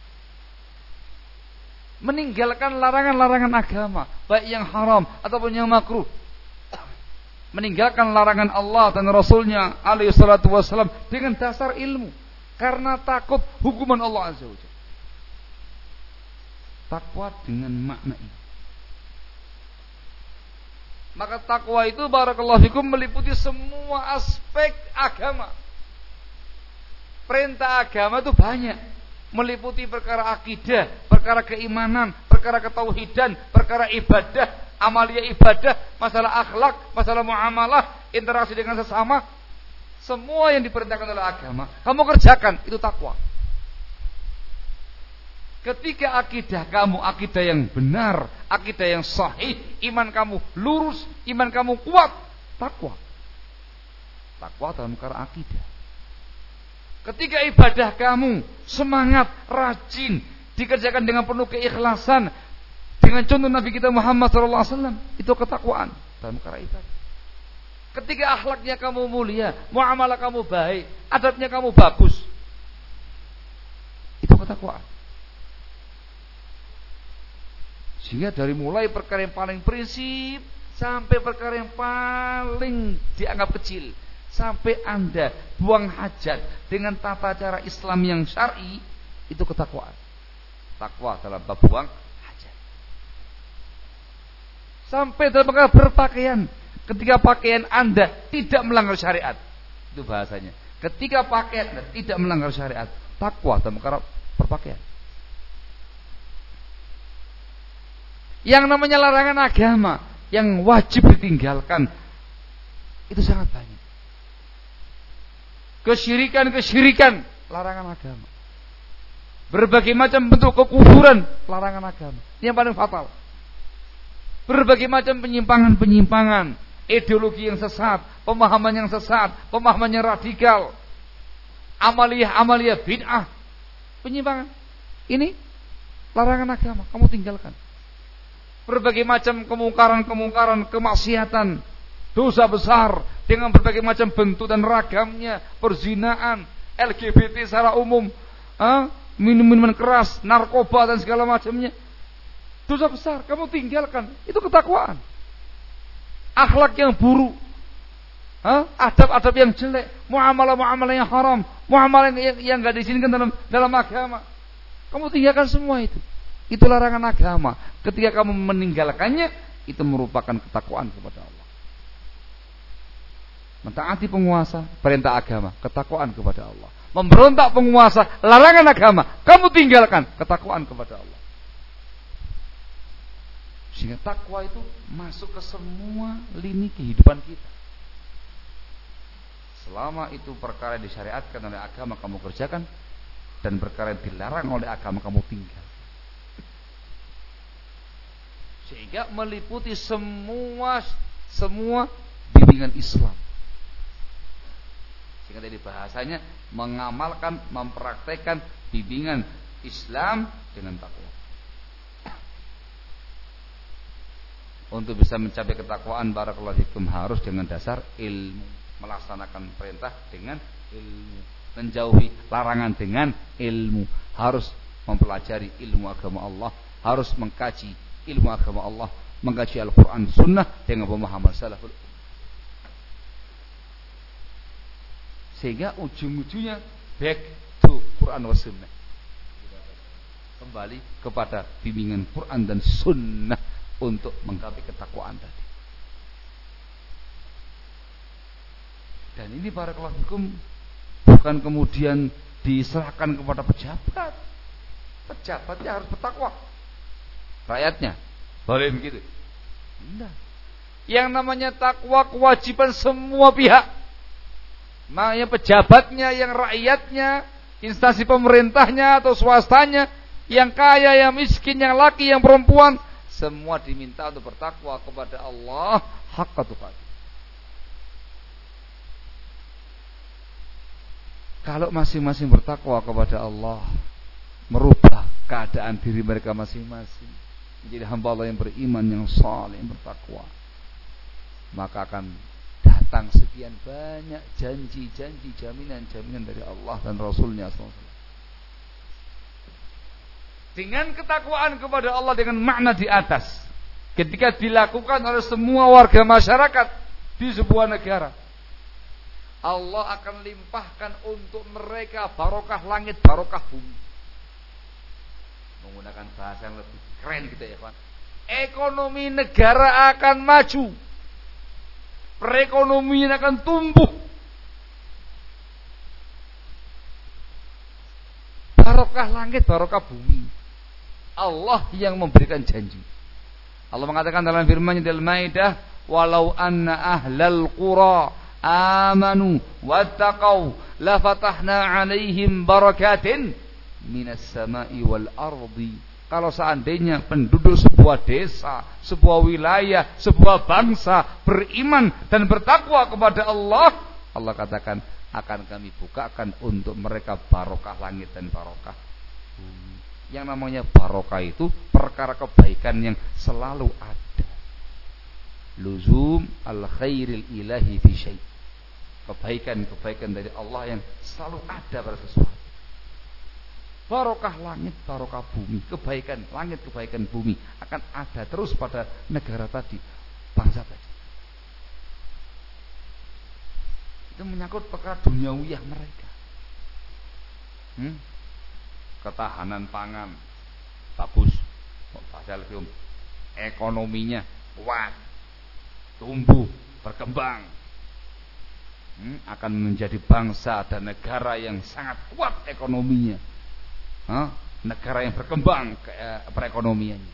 Meninggalkan larangan-larangan agama, baik yang haram ataupun yang makruh, meninggalkan larangan Allah dan Rasulnya alaihi salatu wassalam dengan dasar ilmu, karena takut hukuman Allah Azza wa Jalla. Takwa dengan makna ini. Maka takwa itu barakallahu fikum meliputi semua aspek agama. Perintah agama itu banyak, meliputi perkara akidah, perkara keimanan, perkara ketauhidan, perkara ibadah, amalia ibadah, masalah akhlak, masalah muamalah, interaksi dengan sesama. Semua yang diperintahkan oleh agama kamu kerjakan, itu takwa. Ketika akidah kamu akidah yang benar, akidah yang sahih, iman kamu lurus, iman kamu kuat, takwa. Takwa dalam perkara akidah. Ketika ibadah kamu semangat, rajin, dikerjakan dengan penuh keikhlasan, dengan contoh Nabi kita Muhammad SAW, itu ketakwaan dalam perkara ibadah. Ketika akhlaknya kamu mulia, muamalah kamu baik, adabnya kamu bagus, itu ketakwaan. Sehingga dari mulai perkara yang paling prinsip sampai perkara yang paling dianggap kecil, sampai Anda buang hajat dengan tata cara Islam yang syar'i, itu ketakwaan. Takwa dalam bab buang hajat. Sampai dalam perkara berpakaian, ketika pakaian Anda tidak melanggar syariat, itu bahasanya. Ketika pakaian Anda tidak melanggar syariat, takwa dalam perkara berpakaian. Yang namanya larangan agama yang wajib ditinggalkan itu sangat banyak. Kesyirikan, larangan agama. Berbagai macam bentuk kekufuran, larangan agama. Ini yang paling fatal. Berbagai macam penyimpangan, ideologi yang sesat, pemahaman yang sesat, pemahaman yang radikal, amalia bid'ah, penyimpangan. Ini larangan agama, kamu tinggalkan. Berbagai macam kemungkaran, kemaksiatan, dosa besar dengan berbagai macam bentuk dan ragamnya, perzinaan, LGBT secara umum, minuman keras, narkoba dan segala macamnya, dosa besar, kamu tinggalkan. Itu ketakwaan. Akhlak yang buruk, adab-adab yang jelek, muamalah yang haram, muamalah yang enggak diizinkan dalam agama, kamu tinggalkan semua itu. Itu larangan agama. Ketika kamu meninggalkannya, itu merupakan ketakwaan kepada Allah. Mentaati penguasa, perintah agama, ketakwaan kepada Allah. Memberontak penguasa, larangan agama, kamu tinggalkan, ketakwaan kepada Allah. Sehingga takwa itu masuk ke semua lini kehidupan kita. Selama itu perkara yang disyariatkan oleh agama kamu kerjakan, dan perkara yang dilarang oleh agama kamu tinggal. Sehingga meliputi semua bimbingan Islam. Sehingga tadi bahasanya mengamalkan, mempraktekkan bimbingan Islam dengan takwa. Untuk bisa mencapai ketakwaan barakallahu fikum harus dengan dasar ilmu, melaksanakan perintah dengan ilmu, menjauhi larangan dengan ilmu, harus mempelajari ilmu agama Allah, harus mengkaji ilmu agama Allah, mengkaji Al-Quran Sunnah dengan pemahaman salaful. Sehingga ujung-ujungnya back to Quran wa Sunnah, kembali kepada bimbingan Quran dan Sunnah untuk menggapai ketakwaan tadi. Dan ini barakallahu fikum bukan kemudian diserahkan kepada pejabat. Pejabatnya harus bertakwa, rakyatnya boleh begitu? Tidak. Yang namanya takwa kewajiban semua pihak. Makanya pejabatnya, yang rakyatnya, instansi pemerintahnya atau swastanya, yang kaya, yang miskin, yang laki, yang perempuan, semua diminta untuk bertakwa kepada Allah haqqa tuqatih. Kalau masing-masing bertakwa kepada Allah, merubah keadaan diri mereka masing-masing menjadi hamba Allah yang beriman, yang saleh, yang bertakwa. Maka akan datang sekian banyak janji-janji, jaminan-jaminan dari Allah dan Rasulnya SAW. Dengan ketakwaan kepada Allah dengan makna di atas, ketika dilakukan oleh semua warga masyarakat di sebuah negara, Allah akan limpahkan untuk mereka barokah langit, barokah bumi. Menggunakan bahasa yang lebih keren gitu ya, Pak. Ekonomi negara akan maju. Perekonomian akan tumbuh. Barokah langit, barokah bumi. Allah yang memberikan janji. Allah mengatakan dalam firman-Nya dalam Maidah, "Walau anna ahlal qura amanu wattaqau la fatahna 'alaihim barakatin minas sama'i wal ardi." Kalau seandainya penduduk sebuah desa, sebuah wilayah, sebuah bangsa beriman dan bertakwa kepada Allah, Allah katakan akan kami bukakan untuk mereka barokah langit dan barokah bumi. Yang namanya barokah itu perkara kebaikan yang selalu ada. Luzum al khairil ilahi fi syai'. Kebaikan-kebaikan dari Allah yang selalu ada pada sesuatu. Barokah langit, barokah bumi. Kebaikan langit, kebaikan bumi akan ada terus pada negara tadi, bangsa tadi. Itu menyangkut perkara duniawiyah mereka. Ketahanan pangan bagus, padahal ekonominya kuat, tumbuh, berkembang, akan menjadi bangsa dan negara yang sangat kuat ekonominya, negara yang berkembang perekonomiannya,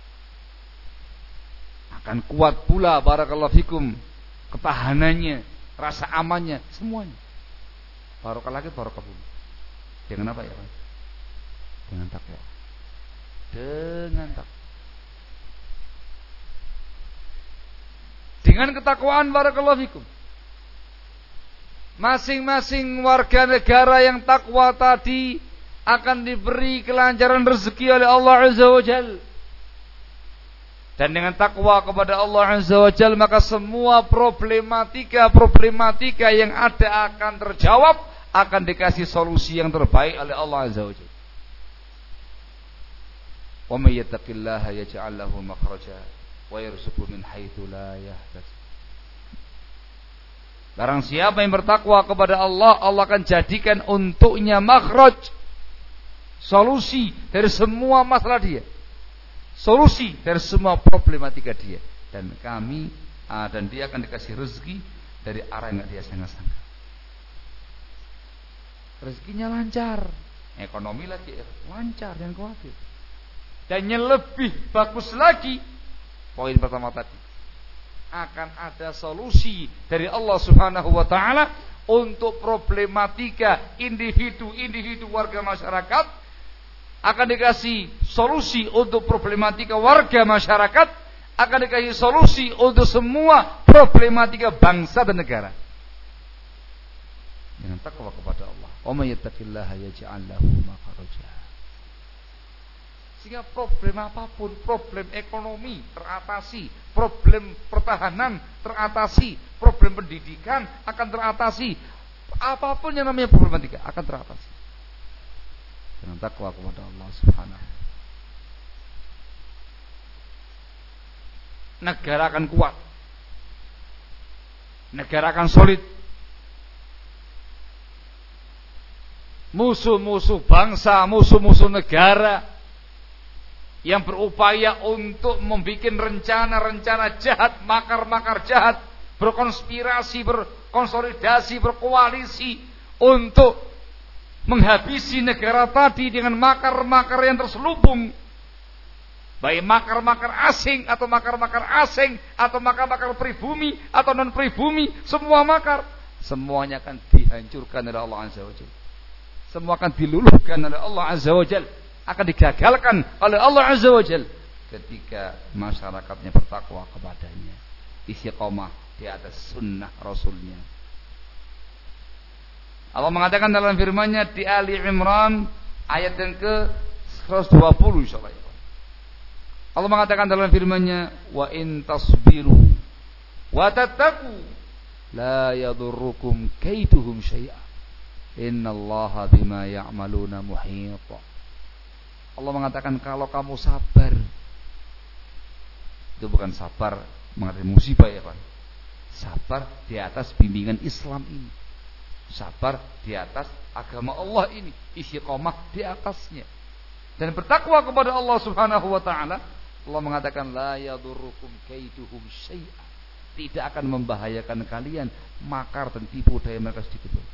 akan kuat pula barakallahu fikum ketahanannya, rasa amannya, semuanya. Barokah lagi, barokah bumi. Dengan apa ya, Pak? Dengan takwa. Dengan takwa. Dengan ketakwaan barakallahu fikum, masing-masing warga negara yang takwa tadi akan diberi kelancaran rezeki oleh Allah Azza wa Jalla. Dan dengan takwa kepada Allah Azza wa Jalla, maka semua problematika yang ada akan terjawab, akan dikasih solusi yang terbaik oleh Allah Azza wa Jalla. Wa may yattaqillaha yaj'al lahu makhraja wa yarzuqhu min haitsu la yahtasib. Barang siapa yang bertakwa kepada Allah, Allah akan jadikan untuknya makhraj, solusi dari semua masalah dia, solusi dari semua problematika dia, dan dia akan dikasih rezeki dari arah yang dia sangka-sangka. Rezekinya lancar, ekonomi lagi lancar, jangan khawatir. Dan yang lebih bagus lagi, poin pertama tadi, akan ada solusi dari Allah Subhanahu wa taala untuk problematika individu warga masyarakat, akan dikasih solusi untuk problematika warga masyarakat, akan dikasih solusi untuk semua problematika bangsa dan negara. Dengan takwa kepada Allah. Wa may yattaqillaha yaj'al lahu makhraja. Sehingga problem apapun, problem ekonomi teratasi, problem pertahanan teratasi, problem pendidikan akan teratasi. Apapun yang namanya problematika akan teratasi dengan takwa kepada Allah Subhanahu. Negara akan kuat, negara akan solid. Musuh-musuh bangsa, musuh-musuh negara yang berupaya untuk membuat rencana-rencana jahat, makar-makar jahat, berkonspirasi, berkonsolidasi, berkoalisi untuk menghabisi negara tadi dengan makar-makar yang terselubung, baik makar-makar asing atau makar-makar asing atau makar-makar pribumi atau non pribumi, semua makar, semuanya akan dihancurkan oleh Allah Azza wa Jalla. Semua akan diluluhkan oleh Allah Azza wa Jalla, akan digagalkan oleh Allah Azza wa Jalla ketika masyarakatnya bertakwa kepadanya, istiqomah di atas sunnah Rasulnya. Allah mengatakan dalam firman-Nya di Ali Imran Ayat yang ke 120 insyaallah. Allah mengatakan dalam firman-Nya, "Wa in tasbiru wa tattaqu la yadurrukum kaiduhum syai'a. Innallaha bima ya'maluna muhit." Allah mengatakan kalau kamu sabar. Itu bukan sabar menghadapi musibah ya, Pak. Sabar di atas bimbingan Islam ini. Sabar di atas agama Allah ini, istiqomah di atasnya. Dan bertakwa kepada Allah Subhanahu wa taala. Allah mengatakan la yadurrukum kaiduhum syai'a. Tidak akan membahayakan kalian makar dan tipu daya mereka sedikit pun.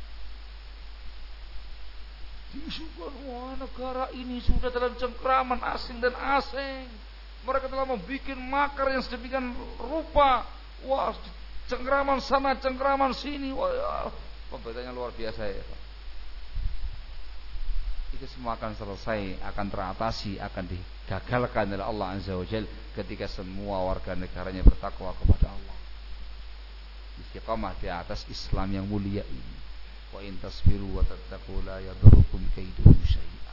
Diisukan, wah negara ini sudah dalam cengkraman asing dan asing. Mereka telah membuat makar yang sedemikian rupa. Wah, cengkraman sana, cengkraman sini. Wah, pemberitanya luar biasa ya, Pak. Itu semua akan selesai, akan teratasi, akan digagalkan oleh Allah Azza wa Jalla ketika semua warga negaranya bertakwa kepada Allah. Istiqamah di atas Islam yang mulia ini. Wa in tasbiru wa tattaqu la yadurrukum kaiduhum syai'a.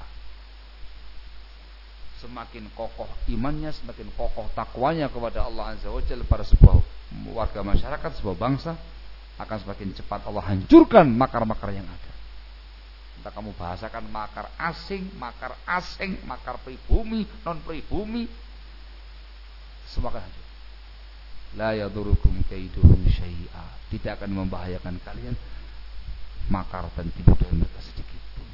Semakin kokoh imannya, semakin kokoh takwanya kepada Allah Azza wa Jalla pada sebuah warga masyarakat, sebuah bangsa, akan semakin cepat Allah hancurkan makar-makar yang ada. Entah kamu bahasakan makar asing, makar pribumi, non pribumi, semua akan hancur. La yadurukum kaiduhum syai'a. Tidak akan membahayakan kalian makar dan tipu daya mereka sedikit pun.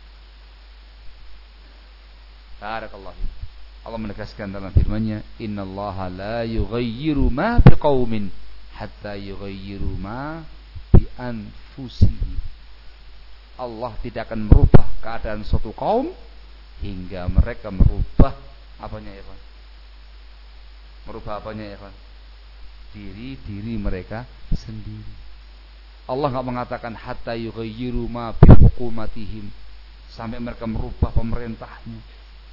Barakallahu. Allah menegaskan dalam firman-Nya, "Innallaha la yughayyiru ma biqaumin hatta yughayyiru ma bi anfusihim." Allah tidak akan merubah keadaan suatu kaum hingga mereka merubah apanya ya, Pak? Merubah apanya ya, Pak? Diri mereka sendiri. Allah enggak mengatakan hatta yughayyiru ma bi hukumatihim, sampai mereka merubah pemerintahnya.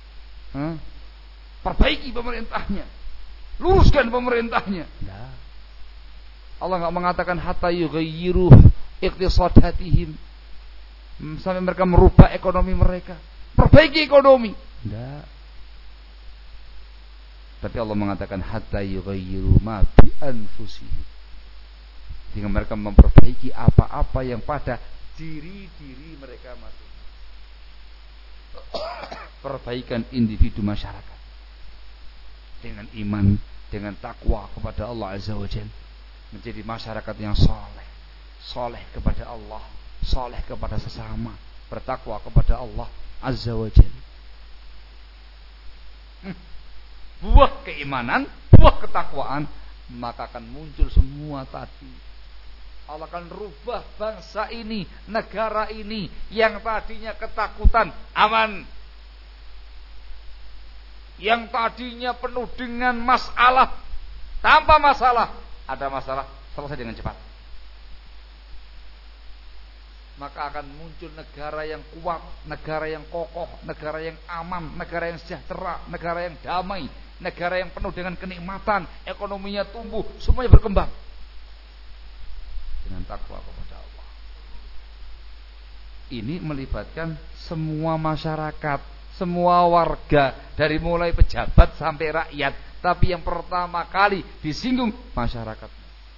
Perbaiki pemerintahnya, luruskan pemerintahnya. Nah, Allah enggak mengatakan hatta yughayyiru iqtisadatihim, sampai mereka merubah ekonomi mereka, perbaiki ekonomi. Tidak. Tapi Allah mengatakan hatta yughayyiru ma bi anfusihim, sehingga mereka memperbaiki apa-apa yang pada diri mereka masing-masing. Perbaikan individu masyarakat dengan iman, dengan takwa kepada Allah Azza wa Jalla, menjadi masyarakat yang soleh kepada Allah, soleh kepada sesama, bertakwa kepada Allah Azza wa Jalla. Buah keimanan, buah ketakwaan, maka akan muncul semua tadi. Allah akan rubah bangsa ini, negara ini yang tadinya ketakutan, aman. Yang tadinya penuh dengan masalah, tanpa masalah, ada masalah, selesai dengan cepat. Maka akan muncul negara yang kuat, negara yang kokoh, negara yang aman, negara yang sejahtera, negara yang damai, negara yang penuh dengan kenikmatan, ekonominya tumbuh, semuanya berkembang dengan takwa kepada Allah. Ini melibatkan semua masyarakat, semua warga, dari mulai pejabat sampai rakyat. Tapi yang pertama kali disinggung masyarakat.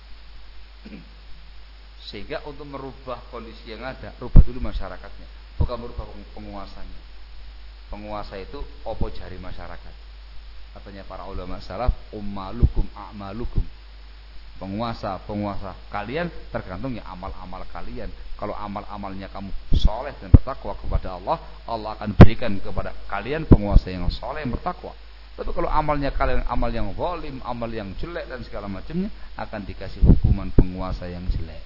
Sehingga untuk merubah kondisi yang ada, rubah dulu masyarakatnya, bukan merubah penguasanya. Penguasa itu opo jari masyarakat. Katanya para ulama salaf, ummalukum a'malukum. Penguasa kalian tergantung ya amal-amal kalian. Kalau amal-amalnya kamu soleh dan bertakwa kepada Allah, Allah akan berikan kepada kalian penguasa yang soleh dan bertakwa. Tapi kalau amalnya kalian amal yang zalim, amal yang jelek dan segala macamnya, akan dikasih hukuman penguasa yang jelek.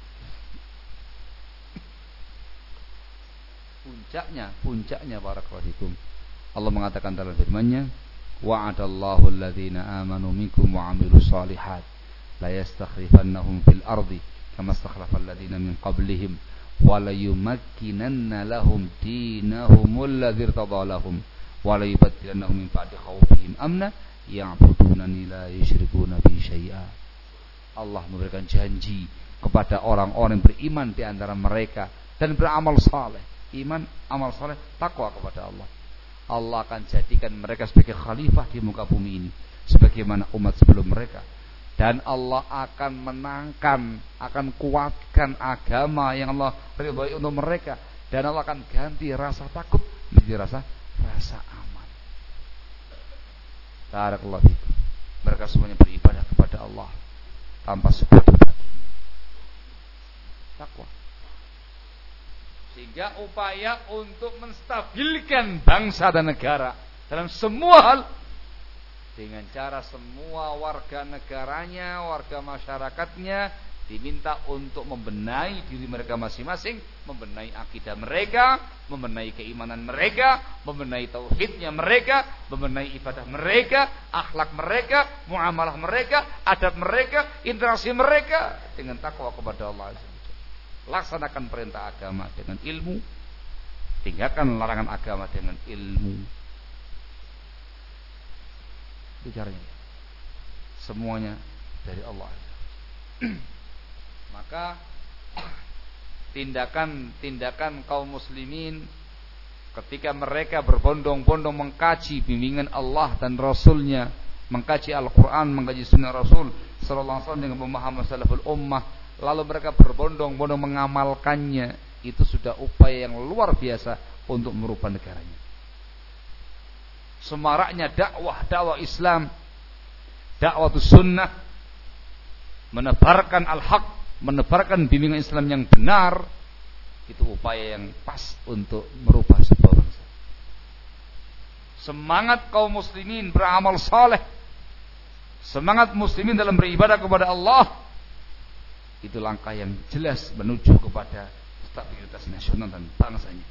Puncaknya barakallahu fikum. Allah mengatakan dalam firman-Nya, wa'adallahu alladhina amanu minkum wa 'amilus shalihat la yastakhlifannahum fil ardi kama istakhlafa alladhina min qablihim wa la yumakkinanna lahum dinahumul ladzi irtada lahum wa la yubaddilannahum min ba'di khawfihim amna ya'budunani la yusyrikuna bi syai'a. Allah memberikan janji kepada orang-orang yang beriman di antara mereka dan beramal saleh, iman, amal soleh, takwa kepada Allah. Allah akan jadikan mereka sebagai khalifah di muka bumi ini, sebagaimana umat sebelum mereka. Dan Allah akan menangkan, akan kuatkan agama yang Allah ridhoi untuk mereka. Dan Allah akan ganti rasa takut menjadi rasa aman. Barakallahu fikum. Mereka semuanya beribadah kepada Allah tanpa sekutu baginya. Takwa. Sehingga upaya untuk menstabilkan bangsa dan negara dalam semua hal, dengan cara semua warga negaranya, warga masyarakatnya diminta untuk membenahi diri mereka masing-masing, membenahi akidah mereka, membenahi keimanan mereka, membenahi tauhidnya mereka, membenahi ibadah mereka, akhlak mereka, muamalah mereka, adab mereka, interaksi mereka dengan takwa kepada Allah. Laksanakan perintah agama dengan ilmu, tinggalkan larangan agama dengan ilmu. Itu caranya. Semuanya dari Allah. Maka tindakan kaum muslimin ketika mereka berbondong-bondong mengkaji bimbingan Allah dan Rasulnya, mengkaji Al-Quran, mengkaji Sunnah Rasul sallallahu alaihi wasallam dengan pemahaman salaful ummah, lalu mereka berbondong-bondong mengamalkannya, itu sudah upaya yang luar biasa untuk merubah negaranya. Semaraknya dakwah Islam, dakwah sunnah, menebarkan al-haq, menebarkan bimbingan Islam yang benar, itu upaya yang pas untuk merubah sebuah bangsa. Semangat kaum muslimin beramal saleh, semangat muslimin dalam beribadah kepada Allah, itu langkah yang jelas menuju kepada stabilitas nasional dan bangsanya.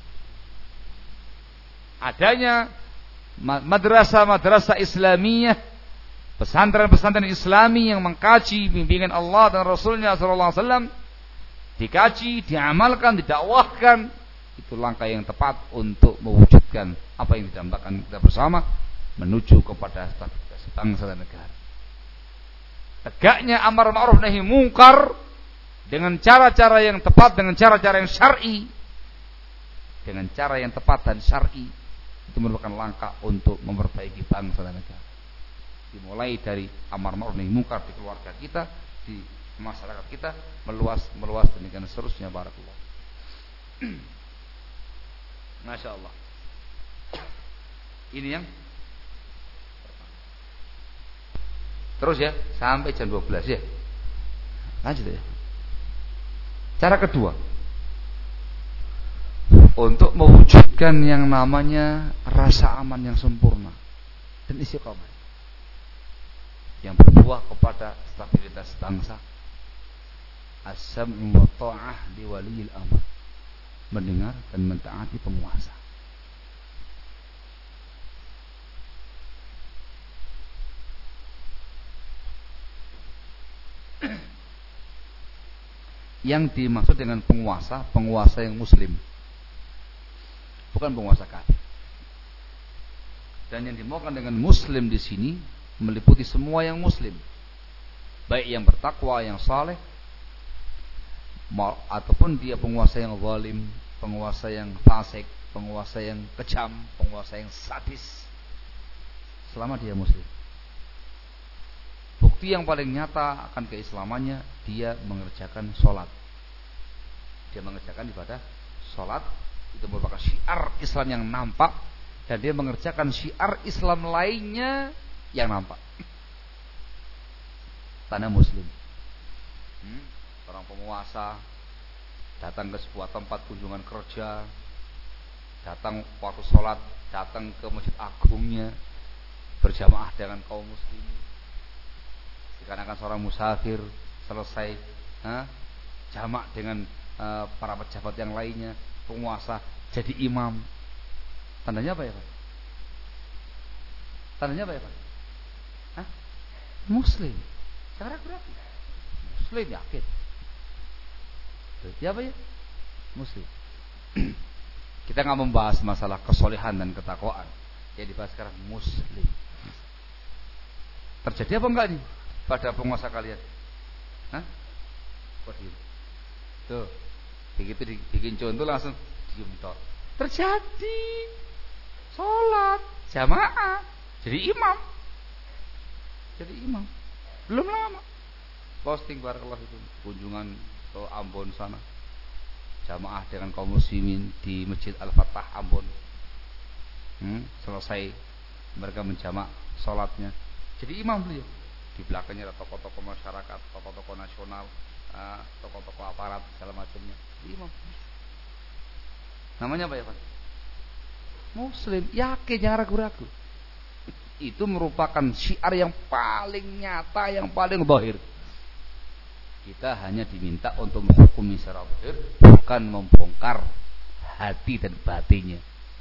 Adanya madrasah-madrasah Islamiyah, pesantren-pesantren Islami yang mengkaji bimbingan Allah dan Rasulnya sallallahu alaihi wasallam, dikaji, diamalkan, didakwahkan, itu langkah yang tepat untuk mewujudkan apa yang didambakan kita bersama, menuju kepada stabilitas bangsa dan negara. Tegaknya amar ma'ruf nahi mungkar dengan cara-cara yang tepat, dengan cara-cara yang syar'i, dengan cara yang tepat dan syar'i, itu merupakan langkah untuk memperbaiki bangsa dan negara. Dimulai dari amar ma'ruf nahi mungkar di keluarga kita, di masyarakat kita, meluas demikian seterusnya. Barakallah. Masya Allah. Ini yang terus ya sampai jam 12 ya. Lanjut ya. Cara kedua, untuk mewujudkan yang namanya rasa aman yang sempurna dan istiqamah yang berbuah kepada stabilitas bangsa, as-sam'u wa ta'ah li waliyil amr, mendengar dan mentaati penguasa. Yang dimaksud dengan penguasa, penguasa yang muslim, bukan penguasa kafir. Dan yang dimaukan dengan muslim di sini meliputi semua yang muslim, baik yang bertakwa, yang saleh, ataupun dia penguasa yang zalim, penguasa yang fasik, penguasa yang kejam, penguasa yang sadis, selama dia muslim. Bukti yang paling nyata akan keislamannya, dia mengerjakan sholat, dia mengerjakan ibadah sholat, itu merupakan syiar Islam yang nampak, dan dia mengerjakan syiar Islam lainnya yang nampak. Tanda muslim. Orang penguasa datang ke sebuah tempat kunjungan kerja, datang waktu sholat, datang ke masjid agungnya, berjamaah dengan kaum muslimin. Dikarenakan seorang musafir, selesai jamak dengan para pejabat yang lainnya, penguasa jadi imam. Tandanya apa ya Pak? Tandanya apa ya Pak? Muslim. Cara berarti muslim, yakin. Berarti apa ya? Muslim. Kita nggak membahas masalah kesolehan dan ketakwaan. Yang dibahas sekarang muslim. Terjadi apa enggak nih pada penguasa kalian? Kok diem? Tuh, begitu bikin contoh langsung diem tok. terjadi sholat jamaah, jadi imam. Belum lama posting barakallah itu kunjungan ke Ambon sana, jamaah dengan kaum muslimin di Masjid Al-Fatah Ambon. Selesai mereka menjamak sholatnya, jadi imam beliau. Di belakangnya ada tokoh-tokoh masyarakat, tokoh-tokoh nasional, tokoh-tokoh aparat segala macamnya. Imam. Namanya apa ya Pak? Muslim. Yakin, jangan ragu-ragu. Itu merupakan syiar yang paling nyata, yang paling zahir. Kita hanya diminta untuk menghukumi secara zahir, bukan membongkar hati dan batinnya.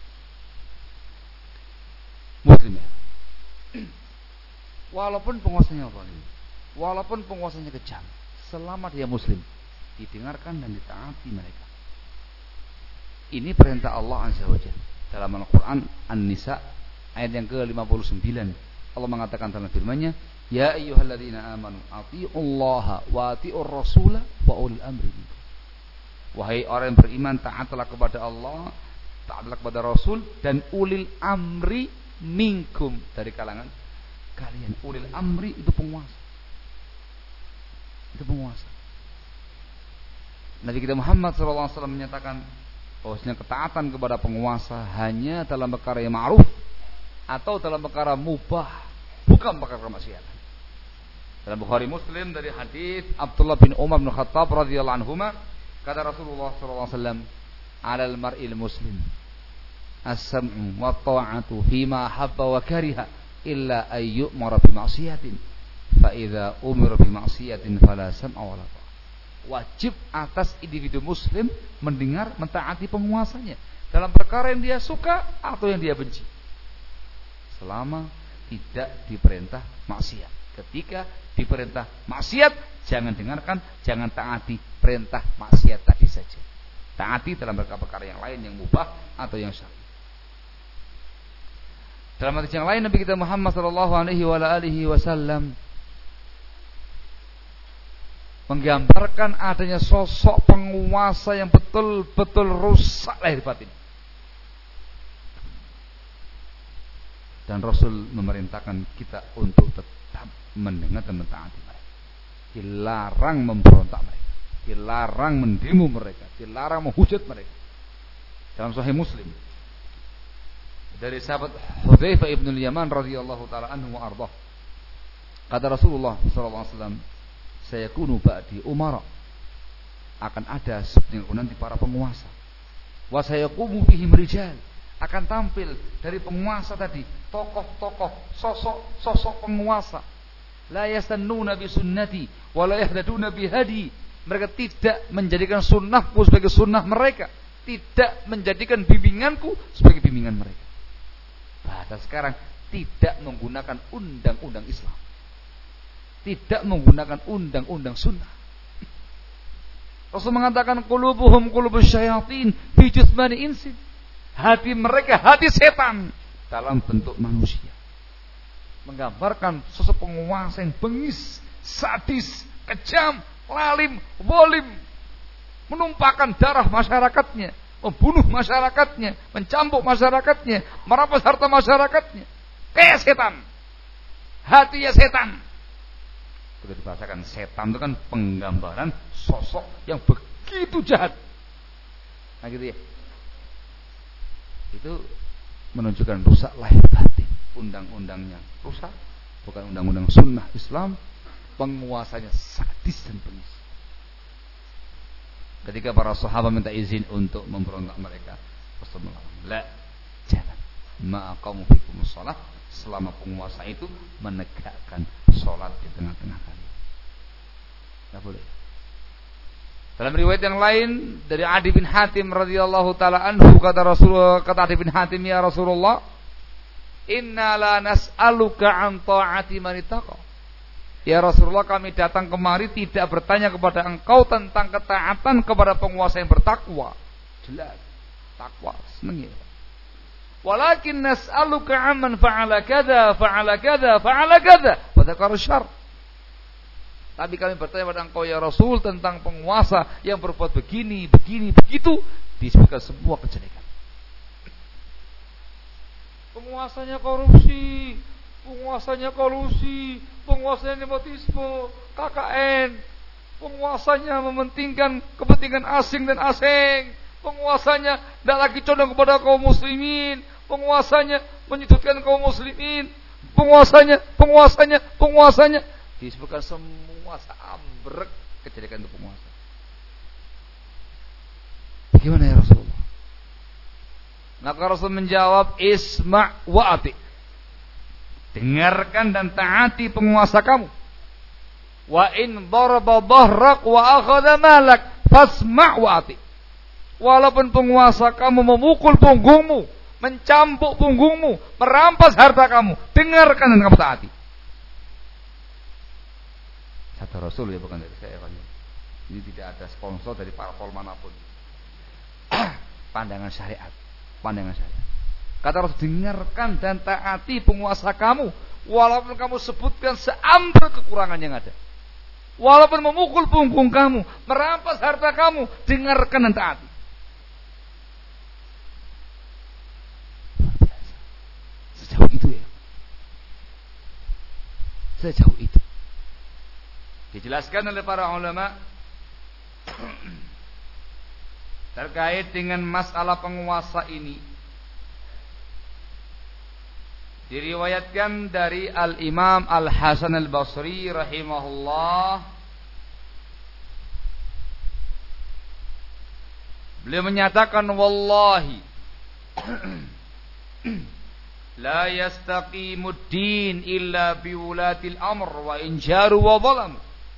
Muslim ya. Walaupun penguasanya zalim, walaupun penguasanya kejam, selama dia muslim, didengarkan dan ditaati mereka. Ini perintah Allah Azza wa Jalla dalam Al-Quran An-Nisa ayat yang ke-59. Allah mengatakan dalam firman-Nya, "Ya ayyuhalladzina amanu athi'ullaha wa athi'ur rasula wa ulil amri minkum." Wahai orang yang beriman, taatlah kepada Allah, taatlah kepada Rasul dan ulil amri minkum, dari kalangan kalian. Ulil amri itu penguasa. Itu penguasa. Nabi kita Muhammad SAW menyatakan bahwasanya ketaatan kepada penguasa hanya dalam perkara yang ma'ruf atau dalam perkara mubah, bukan perkara kemaksiatan. Dalam Bukhari Muslim dari hadis Abdullah bin Umar bin Khattab radhiyallahu anhuma, kata Rasulullah SAW, "Alal mar'il muslim as-sam'u wa ta'atu fima habba wa kariha illa ayyu'mara bi ma'siyatin fa idza umira bi ma'siyatin fala sam'a wala ta'a." Wajib atas individu muslim mendengar, mentaati penguasanya dalam perkara yang dia suka atau yang dia benci, selama tidak diperintah maksiat. Ketika diperintah maksiat, jangan dengarkan, jangan taati perintah maksiat tadi saja. Taati dalam perkara-perkara yang lain yang mubah atau yang syar'i. Dalam hadis yang lain Nabi kita Muhammad sallallahu alaihi wasallam menggambarkan adanya sosok penguasa yang betul-betul rusak lahir batin. Dan Rasul memerintahkan kita untuk tetap mendengar dan mentaati mereka. Dilarang memberontak mereka, dilarang mendemo mereka, dilarang menghujat mereka. Dalam Sahih Muslim dari sahabat Hudzaifah ibn al-Yaman radhiyallahu taala anhu wa ardhah, kata Rasulullah sallallahu alaihi wasallam, "Sayakunu ba'di umara." Akan ada sebenarnya nanti para penguasa. Wa sayaqumu bihim rijal. Akan tampil dari penguasa tadi tokoh-tokoh, sosok penguasa. La yastannuna bi sunnati wa la yahdaduna bi hadi. Mereka tidak menjadikan sunnahku sebagai sunnah mereka, tidak menjadikan bimbinganku sebagai bimbingan mereka. Bahasa sekarang, tidak menggunakan undang-undang Islam, tidak menggunakan undang-undang sunnah. Rasul mengatakan qulubuhum qulubus syayatin fi jismani insin. Hati mereka hati setan dalam bentuk manusia. Menggambarkan sosok penguasa yang bengis, sadis, kejam, lalim, zalim, menumpahkan darah masyarakatnya, membunuh masyarakatnya, mencambuk masyarakatnya, merampas harta masyarakatnya. Kayak setan. Hatinya setan. Kita dibahasakan setan itu kan penggambaran sosok yang begitu jahat. Nah gitu ya. Itu menunjukkan rusak lahir batin. Undang-undangnya rusak, bukan undang-undang sunnah Islam. Penguasanya sadis dan bengis. Ketika para sahabat minta izin untuk memberontak mereka, Rasulullah melarang. La, jangan. Ma'aqamu fikumus shalah, selama penguasa itu menegakkan sholat di tengah-tengah kalian. Tidak boleh. Dalam riwayat yang lain dari Adi bin Hatim radhiyallahu taala anhu, kata Adi bin Hatim, ya Rasulullah, inna la nas'aluka an ta'ati man ittaqa. Ya Rasulullah, kami datang kemari tidak bertanya kepada engkau tentang ketaatan kepada penguasa yang bertakwa. Jelas, takwa, senang ya. Walakin nas'aluka amman fa'ala kadza, fa'ala kadza, fa'ala kadza, wa dzakara syarr. Tapi kami bertanya kepada engkau ya Rasul tentang penguasa yang berbuat begini, begini, begitu, disebutkan semua kejelekan. penguasanya korupsi, penguasanya kolusi, penguasanya nepotisme, KKN, penguasanya mementingkan kepentingan asing dan asing, penguasanya tidak lagi condong kepada kaum muslimin, penguasanya menyudutkan kaum muslimin, penguasanya disebutkan semua seambrek kejadian itu penguasa. Bagaimana ya Rasulullah? Maka Rasul menjawab, isma' wa ati. Dengarkan dan taati penguasa kamu. Wa in daraba dhahrak wa akhadha malak fasma' wa ati. Walaupun penguasa kamu memukul punggungmu, mencampuk punggungmu, merampas harta kamu, dengarkan dan kamu taati. Kata Rasul, ya, bukan dari saya. Ini tidak ada sponsor dari parpol manapun. Pandangan syariat. Kata Rasul, dengarkan dan taati penguasa kamu, walaupun kamu sebutkan seambrek kekurangan yang ada, walaupun memukul punggung kamu, merampas harta kamu, dengarkan dan taati. Sejauh itu ya. Sejauh itu. Dijelaskan oleh para ulama terkait dengan masalah penguasa ini. Diriwayatkan dari Al-Imam Al-Hasan Al-Basri rahimahullah, beliau menyatakan, wallahi la yastaqimud din illa biwulatil amr wa in jaru wa zalam.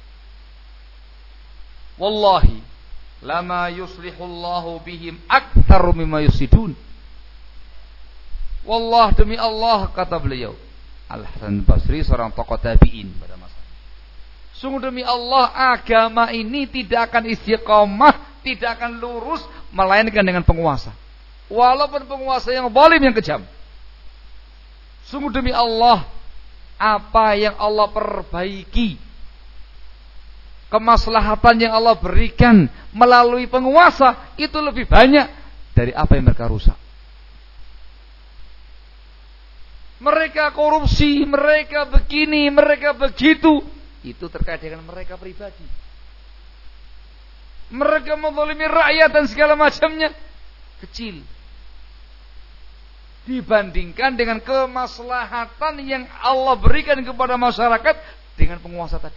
Wallahi lama yuslihullahu bihim aktsaru mimma yusidun. Wallah, demi Allah, kata beliau Al-Hasan Basri, seorang tokoh tabi'in pada masa. Sungguh demi Allah, agama ini tidak akan istiqomah, tidak akan lurus melainkan dengan penguasa, walaupun penguasa yang zalim, yang kejam. Sungguh demi Allah, apa yang Allah perbaiki, kemaslahatan yang Allah berikan melalui penguasa, itu lebih banyak dari apa yang mereka rusak. Mereka korupsi, mereka begini, mereka begitu, itu terkait dengan mereka pribadi. Mereka menzalimi rakyat dan segala macamnya, kecil dibandingkan dengan kemaslahatan yang Allah berikan kepada masyarakat dengan penguasa tadi.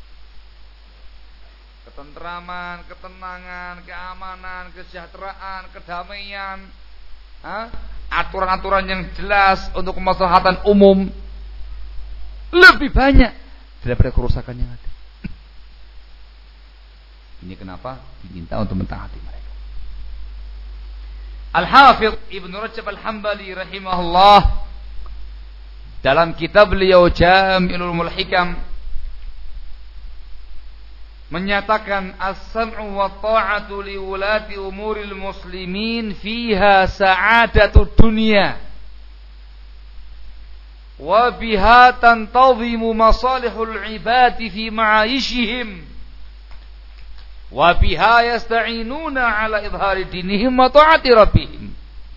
Ketentraman, ketenangan, keamanan, kesejahteraan, kedamaian, aturan-aturan yang jelas untuk kemaslahatan umum lebih banyak daripada kerusakan yang ada. Ini kenapa diminta untuk mentaati mereka. Al-Hafidh Ibnu Rajab Al-Hambali rahimahullah dalam kitab beliau Jami'ul Ulumul Hikam menyatakan, as-sam'u wa ta'atu li wulati umuril muslimin fiha sa'adatud dunya wa biha tantazimu masalihul ibadi fi ma'ayishihim wa biha yasta'inuna ala idhari dinihim wa ta'ati rabbihim.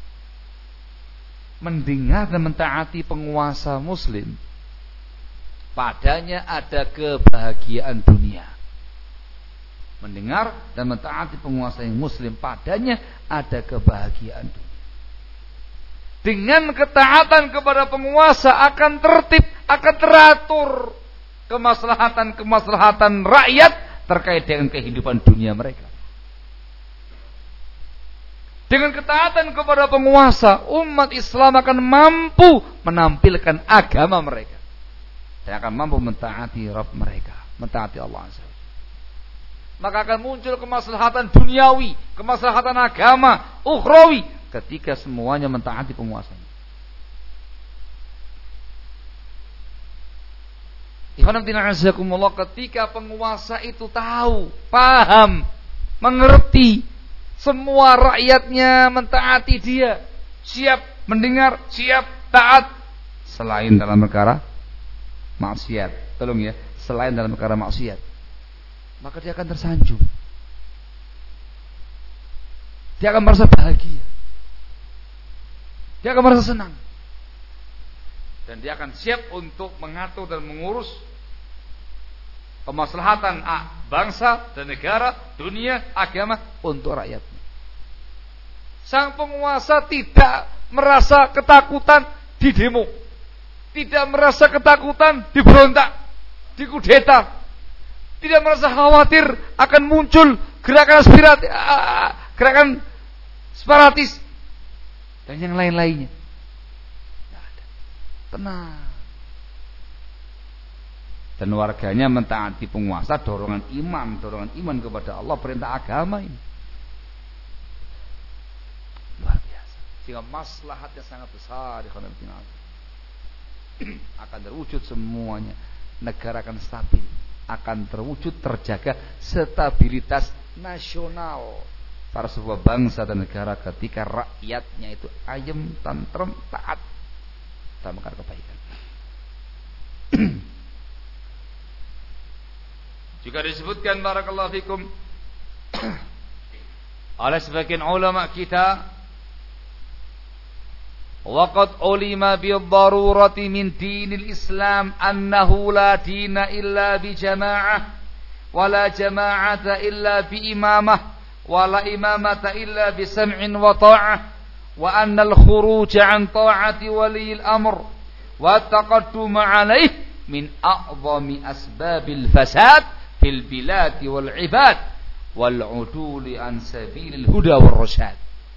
Mendengar dan mentaati penguasa muslim, padanya ada kebahagiaan dunia. Mendengar dan mentaati penguasa yang muslim, padanya ada kebahagiaan dunia. Dengan ketaatan kepada penguasa akan tertib, akan teratur kemaslahatan rakyat terkait dengan kehidupan dunia mereka. Dengan ketaatan kepada penguasa, umat Islam akan mampu menampilkan agama mereka dan akan mampu mentaati Rabb mereka, mentaati Allah Azza. Maka akan muncul kemaslahatan duniawi, kemaslahatan agama, ukhrawi, ketika semuanya mentaati penguasanya. Ketika penguasa itu tahu, paham, mengerti, semua rakyatnya mentaati dia, siap mendengar, siap taat, selain dalam perkara maksiat. Tolong ya, selain dalam perkara maksiat, maka dia akan tersanjung. Dia akan merasa bahagia. Dia akan merasa senang. dan dia akan siap untuk mengatur dan mengurus kemaslahatan bangsa dan negara, dunia, agama untuk rakyatnya. Sang penguasa tidak merasa ketakutan di demo, tidak merasa ketakutan di berontak, di kudeta, tidak merasa khawatir akan muncul gerakan separatis dan yang lain-lainnya. Tidak ada. Tenang. Dan warganya mentaati penguasa, dorongan iman kepada Allah, perintah agama ini luar biasa. Sehingga maslahatnya sangat besar akan terwujud semuanya. Negara akan stabil, akan terwujud, terjaga stabilitas nasional para sebuah bangsa dan negara ketika rakyatnya itu ayem, tentrem, taat dalam perkara kebaikan. Juga disebutkan barakallahu fikum oleh sebagian ulama kita, waqad ulima bid-darurati min dinil Islam annahu la dina illa bi jama'ah wa la jama'ata illa bi imamah wa la imamata illa bi sam'in wa ta'ah wa anna al-khuruj an ta'ati wali al-amr wa taqaddum 'alayhi min a'zami asbabil fasad fil bilad wal 'ibad wal 'uduli an sabilil huda war rasyad.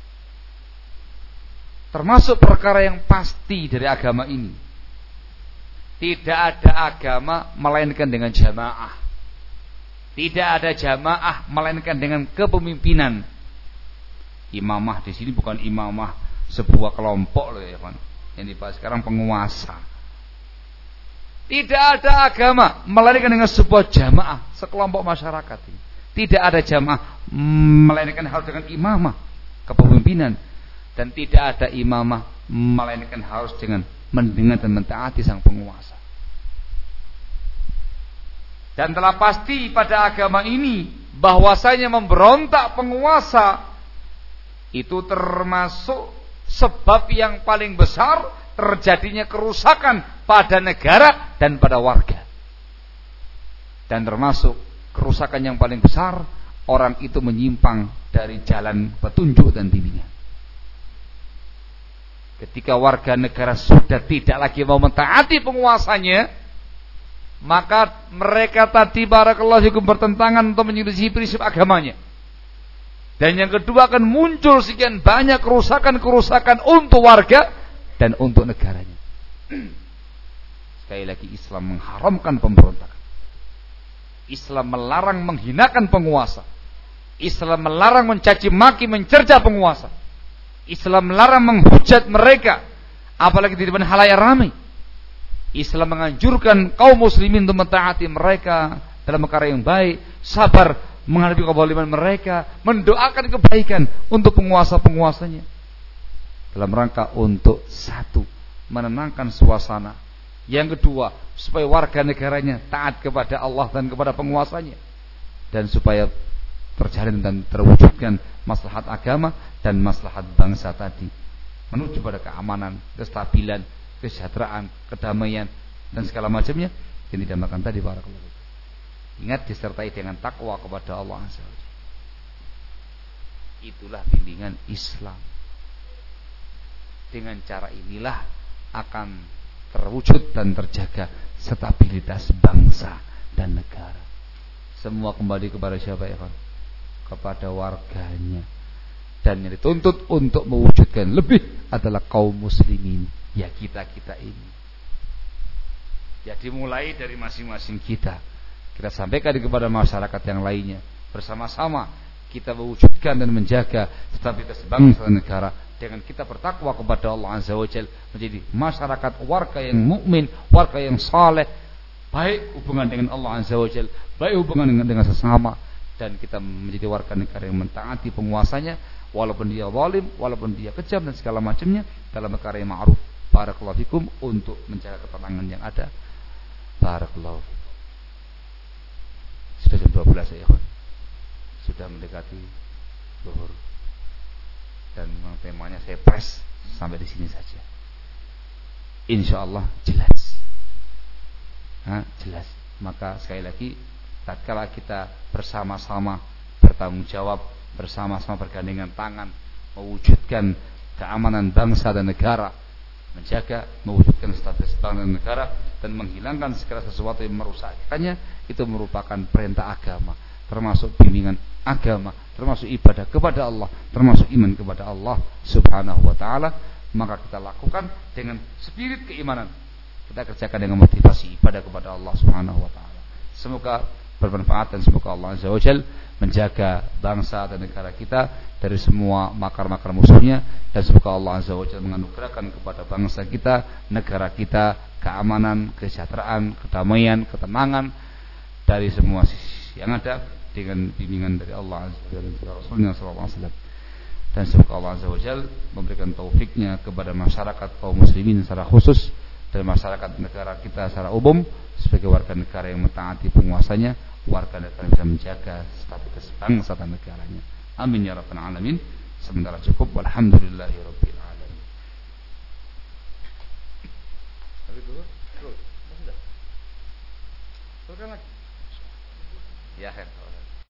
Termasuk perkara yang pasti dari agama ini, tidak ada agama melainkan dengan jamaah. Tidak ada jamaah melainkan dengan kepemimpinan. Imamah di sini bukan imamah sebuah kelompok loh ya kan. Yang dibahas sekarang penguasa. Tidak ada agama melainkan dengan sebuah jamaah, sekelompok masyarakat ini. Tidak ada jamaah melainkan harus dengan imamah, kepemimpinan. Dan tidak ada imamah melainkan harus dengan mendengar dan mentaati sang penguasa. Dan telah pasti pada agama ini bahwasanya memberontak penguasa itu termasuk sebab yang paling besar terjadinya kerusakan pada negara dan pada warga. Dan termasuk kerusakan yang paling besar, orang itu menyimpang dari jalan petunjuk dan bimbingan. Ketika warga negara sudah tidak lagi mau mentaati penguasanya, maka mereka tadi barakallahu fikum bertentangan untuk menyelisih prinsip agamanya. Dan yang kedua akan muncul sekian banyak kerusakan-kerusakan untuk warga dan untuk negaranya. Sekali lagi, Islam mengharamkan pemberontakan. Islam melarang menghinakan penguasa. Islam melarang mencaci maki, mencerca penguasa. Islam melarang menghujat mereka, apalagi di depan khalayak ramai. Islam menganjurkan kaum muslimin untuk mentaati mereka dalam perkara yang baik, sabar menghadapi kezaliman mereka, mendoakan kebaikan untuk penguasa-penguasanya, dalam rangka untuk satu, menenangkan suasana. Yang kedua, supaya warga negaranya taat kepada Allah dan kepada penguasanya, dan supaya terjalin dan terwujudkan maslahat agama dan maslahat bangsa tadi, menuju pada keamanan, kestabilan, kesejahteraan, kedamaian dan segala macamnya yang dinamakan tadi barakallahu. Ingat, disertai dengan takwa kepada Allah Azza wa Jalla. Itulah bimbingan Islam. Dengan cara inilah akan terwujud dan terjaga stabilitas bangsa dan negara. Semua kembali kepada siapa ya kan? Kepada warganya. Dan yang dituntut untuk mewujudkan lebih adalah kaum muslimin, ya kita-kita ini. Jadi mulai dari masing-masing kita sampaikan kepada masyarakat yang lainnya. Bersama-sama kita mewujudkan dan menjaga stabilitas bangsa dan negara dengan kita bertakwa kepada Allah Azza wa Jalla, menjadi masyarakat warga yang mukmin, warga yang saleh, baik hubungan dengan Allah Azza wa Jalla, baik hubungan dengan sesama, dan kita menjadi warga negara yang mentaati penguasanya walaupun dia zalim, walaupun dia kejam dan segala macamnya, dalam perkara yang ma'ruf. Barakallahu fikum, untuk menjaga ketenangan yang ada. Barakallahu fikum. Sudah jam 12 ya, ikhwan. Sudah mendekati zuhur. Dan temanya saya press sampai di sini saja. insyaallah jelas. Jelas. Maka sekali lagi, tatkala kita bersama-sama bertanggung jawab, bersama-sama bergandengan tangan mewujudkan keamanan bangsa dan negara, menjaga, mewujudkan status bangsa dan negara, dan menghilangkan segala sesuatu yang merusakkannya, itu merupakan perintah agama, termasuk bimbingan agama, termasuk ibadah kepada Allah, termasuk iman kepada Allah Subhanahu wa ta'ala. Maka kita lakukan dengan spirit keimanan, kita kerjakan dengan motivasi ibadah kepada Allah Subhanahu wa ta'ala. Semoga bermanfaat dan semoga Allah Azza wa Jalla menjaga bangsa dan negara kita dari semua makar-makar musuhnya, dan semoga Allah Azza wa Jalla menganugerahkan kepada bangsa kita, negara kita, keamanan, kesejahteraan, kedamaian, ketenangan dari semua sisi yang ada, dengan bimbingan dari Allah Azza wa Jalla dan Rasulnya sallallahu alaihi wasallam. Dan semoga Allah Azza wa Jalla memberikan taufiknya kepada masyarakat kaum muslimin secara khusus dan masyarakat negara kita secara umum, sebagai warga negara yang mentaati penguasanya, warga negara yang bisa menjaga stabilitas bangsa dan negaranya. Amin ya rabbal alamin. Sementara cukup. Walhamdulillahirabbil alamin. Tapi dulu, terus. Masih dah. Teruskan lagi. Ya, khair.